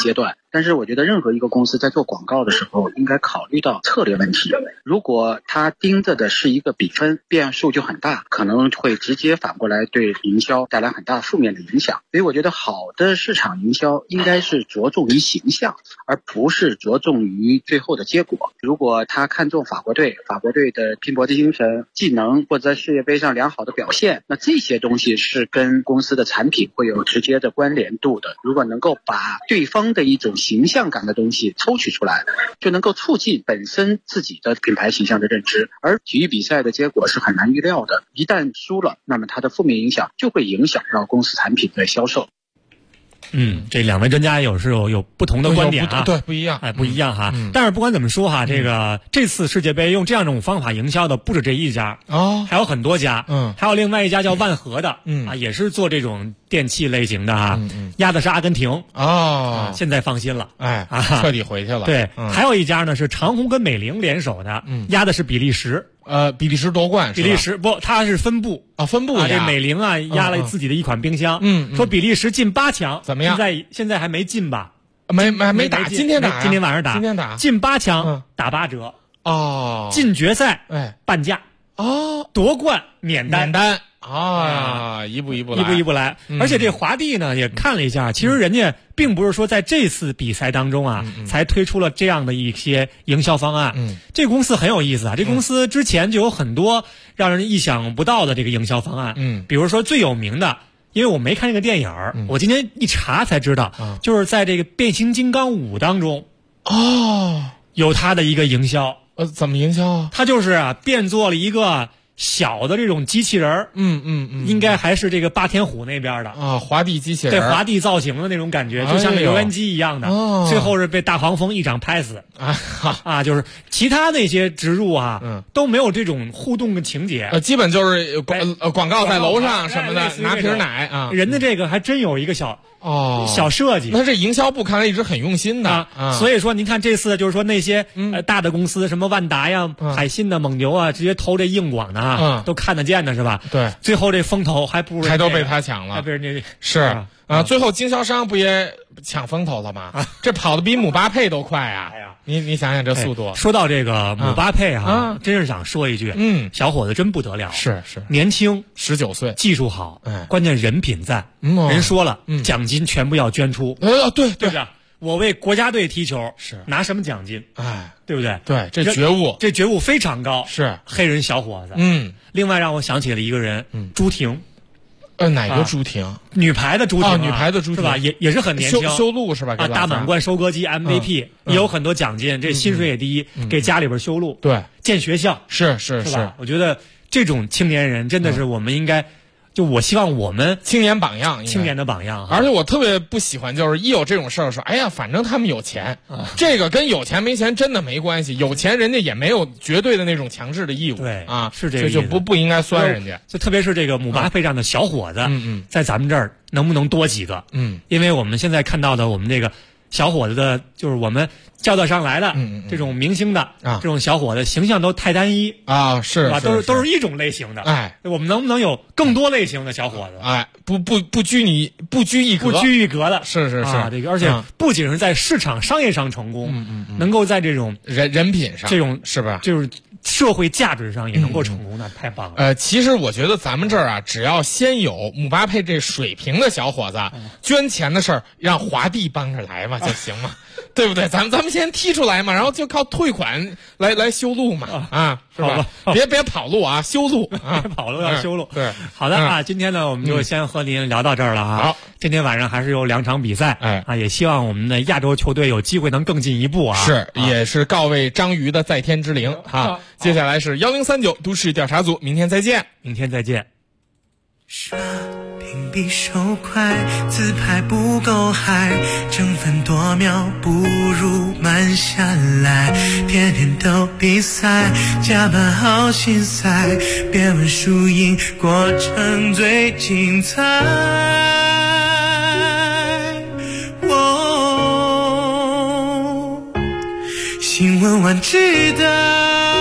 但是我觉得任何一个公司在做广告的时候，应该考虑到策略问题。如果他盯着的是一个比分，变数就很大，可能会直接反过来对营销带来很大负面的影响。所以我觉得好的市场营销应该是着重于形象，而不是着重于最后的结果。如果他看重法国队的拼搏的精神、技能或者在世界杯上良好的表现，那这些东西是跟公司的产品会有直接的关联度的。如果能够把对方的一种形象感的东西抽取出来，就能够促进本身自己的品牌形象的认知。而体育比赛的结果是很难预料的，一旦输了，那么它的负面影响就会影响到公司产品的销售。 这两位专家有不同的观点啊， 对，不一样， 不一样哈。但是不管怎么说哈，这次世界杯用这样一种方法营销的不止这一家还有很多家，还有另外一家叫万和的，也是做这种电器类型的哈，压的是阿根廷现在放心了， 彻底回去了。 对，还有一家呢是长虹跟美菱联手的，压的是比利时。 比利时夺冠， 比利时不，它是分部分部这美菱压了自己的一款冰箱，说比利时进8强， 怎么样？ 现在还没进吧？ 没打，今天打， 今天晚上打，进8强打8折进决赛半价夺冠免单一步一步来，而且这华帝呢也看了一下，其实人家并不是说在这次比赛当中才推出了这样的一些营销方案。这公司很有意思啊，这公司之前就有很多让人意想不到的这个营销方案。比如说最有名的，因为我没看这个电影，我今天一查才知道，就是在这个变形金刚5当中有它的一个营销。 怎么营销啊？ 它就是变做了一个小的这种机器人应该还是这个霸天虎那边的华帝机器人， 对，华帝造型的那种感觉，就像个油烟机一样的。最后是被大黄蜂一掌拍死就是其他那些植入都没有这种互动的情节， 基本就是广告在楼上什么的，拿瓶奶人的这个还真有一个小设计。 那这营销部看来一直很用心的所以说您看这次就是说那些大的公司，什么万达呀、海信的、蒙牛直接投这硬广的都看得见的是吧？ 对， 最后这风头还不如还都被他抢了， 还被人家是最后经销商不也抢风头了吗？这跑得比姆巴佩都快啊！你想想这速度。 说到这个姆巴佩真是想说一句，小伙子真不得了， 是年轻 ，19岁， 技术好，关键人品在。人说了，奖金全部要捐出。 对不对？我为国家队踢球，拿什么奖金？对不对？ 对，这觉悟非常高。 是黑人小伙子。另外让我想起了一个人，朱婷。 哪个朱婷？ 女排的朱婷， 女排的朱婷是吧？也是很年轻， 修路是吧？ 大满贯收割机 MVP 也有很多奖金，这薪水也低，给家里边修路， 对， 建学校， 是吧？我觉得这种青年人真的是我们应该。就我希望我们青年榜样， 青年的榜样。 而且我特别不喜欢，就是一有这种事儿说，哎呀，反正他们有钱，这个跟有钱没钱真的没关系。有钱人家也没有绝对的那种强制的义务。 对是这个意思， 就不应该酸人家。 就特别是这个姆巴佩这样的小伙子，在咱们这儿能不能多几个？因为我们现在看到的我们这个小伙子的，就是我们叫得上来的这种明星的这种小伙子形象都太单一是吧？都是一种类型的。我们能不能有更多类型的小伙子？ 不拘一格的。 是这个，而且不仅是在市场商业上成功，能够在这种人品上， 这种是吧？ 就是社会价值上也能够成功，那太棒了。 其实我觉得咱们这儿只要先有姆巴佩这水平的小伙子，捐钱的事儿让华帝帮着来嘛就行嘛。对不对？咱们先踢出来嘛，然后就靠退款来修路嘛，是吧？别跑路啊，修路啊， 跑路要修路。 对， 好的今天呢，我们就先和您聊到这儿了好， 今天晚上还是有2场比赛，也希望我们的亚洲球队有机会能更进一步也是告慰章鱼的在天之灵接下来是1039都市调查组，明天再见。 屏蔽手快，自拍不够嗨，争分夺秒不如慢下来，天天都比赛，加班好心塞，别问输赢，过程最精彩。新闻晚知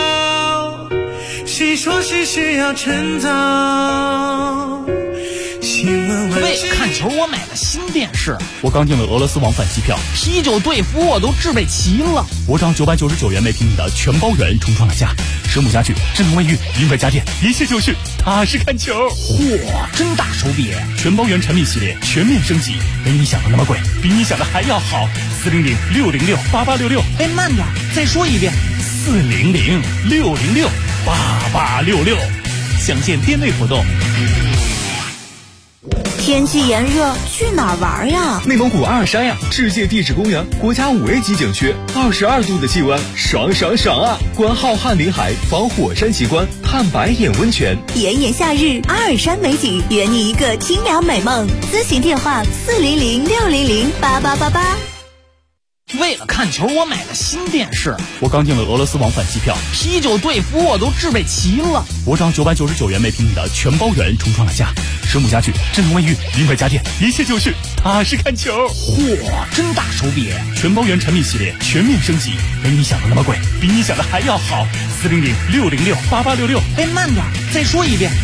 道，谁说谁需要趁早， 为了看球，我买了新电视。 我刚订了俄罗斯往返机票， 啤酒对付我都置备齐了。 我涨999元每平米的全包圆重创了价，蛇母家具、智能卫浴、英伟家电，一切就绪，踏实看球。 嚯，真大手笔！ 全包圆产品系列全面升级，没你想的那么贵，比你想的还要好。400-606-8866。 哎，慢点，再说一遍。 400-606-8866。详见店内活动。 天气炎热，去哪儿玩呀？ 内蒙古阿尔山呀，世界地质公园，国家5A 级景区，22度的气温，爽爽爽啊！观浩瀚林海，访火山奇观，探白眼温泉。 炎炎夏日，阿尔山美景，圆你一个清凉美梦。咨询电话400-600-8888。 为了看球，我买了新电视。 我刚订了俄罗斯往返机票， 啤酒对付我都置备齐了。 我涨999元每平米的全包圆重创了价，蛇母家具、智能卫浴、英伟家电，一切就绪，踏实看球。 嚯，真大手笔！ 全包圆产品系列全面升级，没你想的那么贵，比你想的还要好。400-606-8866。 哎，慢点，再说一遍。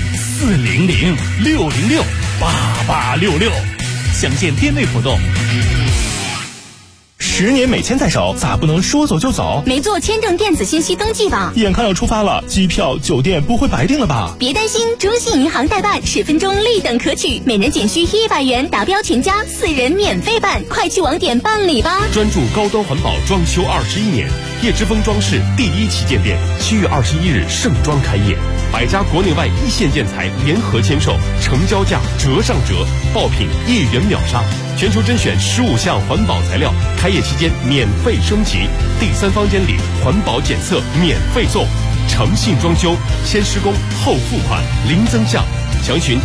400-606-8866。详见店内活动。10年美签在手，咋不能说走就走？ 没做签证电子信息登记吧？ 眼看要出发了，机票、酒店不会白订了吧？ 别担心，中信银行代办10分钟立等可取，每人仅需100元，达标全家4人免费办，快去网点办理吧！ 专注高端环保装修21年，叶之峰装饰第1旗舰店7月21日盛装开业，100家国内外一线建材联合签售，成交价折上折，爆品1元秒杀，全球甄选15项环保材料，开业期间免费升级，第3房间里环保检测免费送，诚信装修，先施工后付款，零增项，详询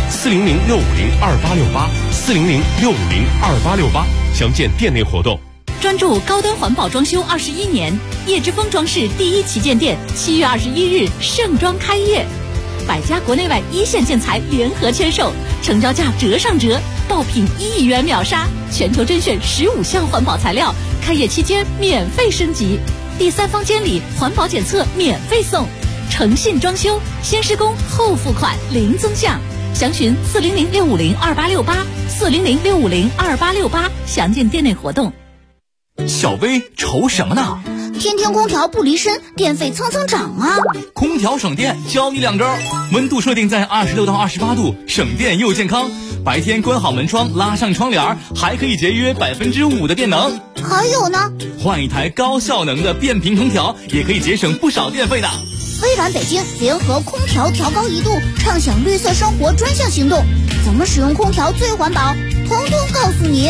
400-650-2868，400-650-2868，详见店内活动。 专注高端环保装修21年，叶之峰装饰第1旗舰店7月21日盛装开业，100家国内外一线建材联合签售，成交价折上折，爆品1亿元秒杀，全球甄选15项环保材料，开业期间免费升级，第3房间里环保检测免费送，诚信装修，先施工后付款，零增项，详询400-650-2868，400-650-2868，详见店内活动。 小薇愁什么呢？ 天天空调不离身，电费蹭蹭涨啊！ 空调省电，教你2招，温度设定在26到28度，省电又健康。白天关好门窗，拉上窗帘，还可以节约5%的电能。 还有呢， 换一台高效能的变频空调，也可以节省不少电费的。 微软北京联合空调调高1度，畅享绿色生活专项行动，怎么使用空调最环保，统统告诉你。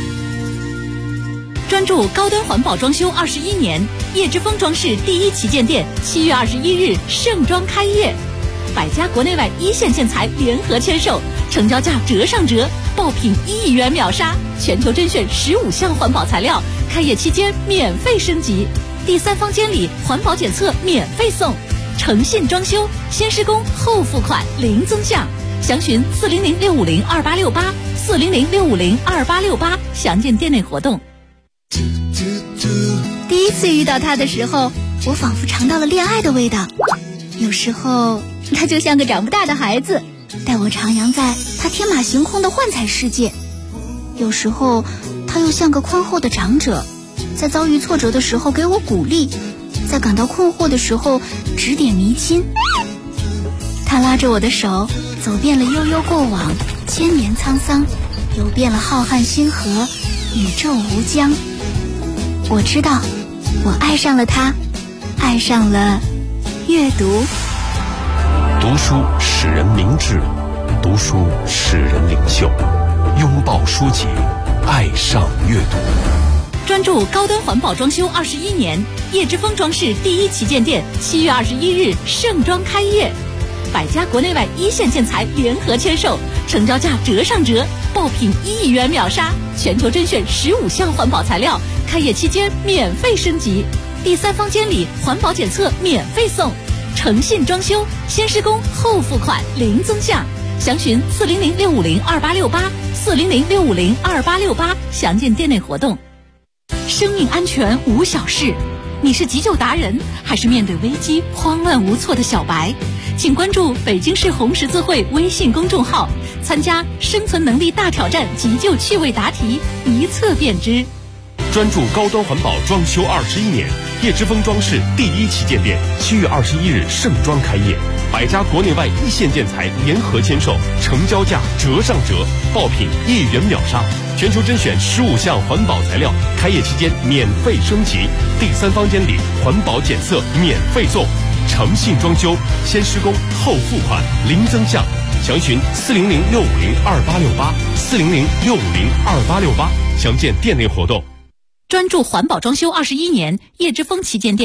专注高端环保装修21年，叶之峰装饰第1旗舰店7月21日盛装开业，100家国内外一线建材联合签售，成交价折上折，爆品1亿元秒杀，全球甄选15项环保材料，开业期间免费升级，第3房间里环保检测免费送，诚信装修，先施工后付款，零增项，详询400-650-2868，400-650-2868，详见店内活动。 第一次遇到他的时候，我仿佛尝到了恋爱的味道。有时候他就像个长不大的孩子，带我徜徉在他天马行空的幻彩世界；有时候他又像个宽厚的长者，在遭遇挫折的时候给我鼓励，在感到困惑的时候指点迷津。他拉着我的手，走遍了悠悠过往，千年沧桑，游遍了浩瀚星河，宇宙无疆。我知道，我爱上了他，爱上了阅读。 读书使人明智，读书使人领袖，拥抱书籍，爱上阅读。 专注高端环保装修21年，叶之峰装饰第1旗舰店7月21日盛装开业，100家国内外一线建材联合签售，成交价折上折，爆品1亿元秒杀，全球甄选15项环保材料，开业期间免费升级，第3房间里环保检测免费送，诚信装修，先施工后付款，零增项，详询400-650-2868，400-650-2868，详见店内活动。生命安全无小事， 你是急救达人，还是面对危机慌乱无措的小白？请关注北京市红十字会微信公众号，参加生存能力大挑战急救趣味答题，一测便知。 专注高端环保装修21年，叶之峰装饰第1旗舰店7月21日盛装开业，100家国内外一线建材联合签售，成交价折上折，爆品1元秒杀，全球甄选15项环保材料，开业期间免费升级，第3方监理环保检测免费送，诚信装修，先施工后付款，零增项，详询400-650-2868，400-650-2868，详见店内活动。 专注环保装修21年，叶之峰旗舰店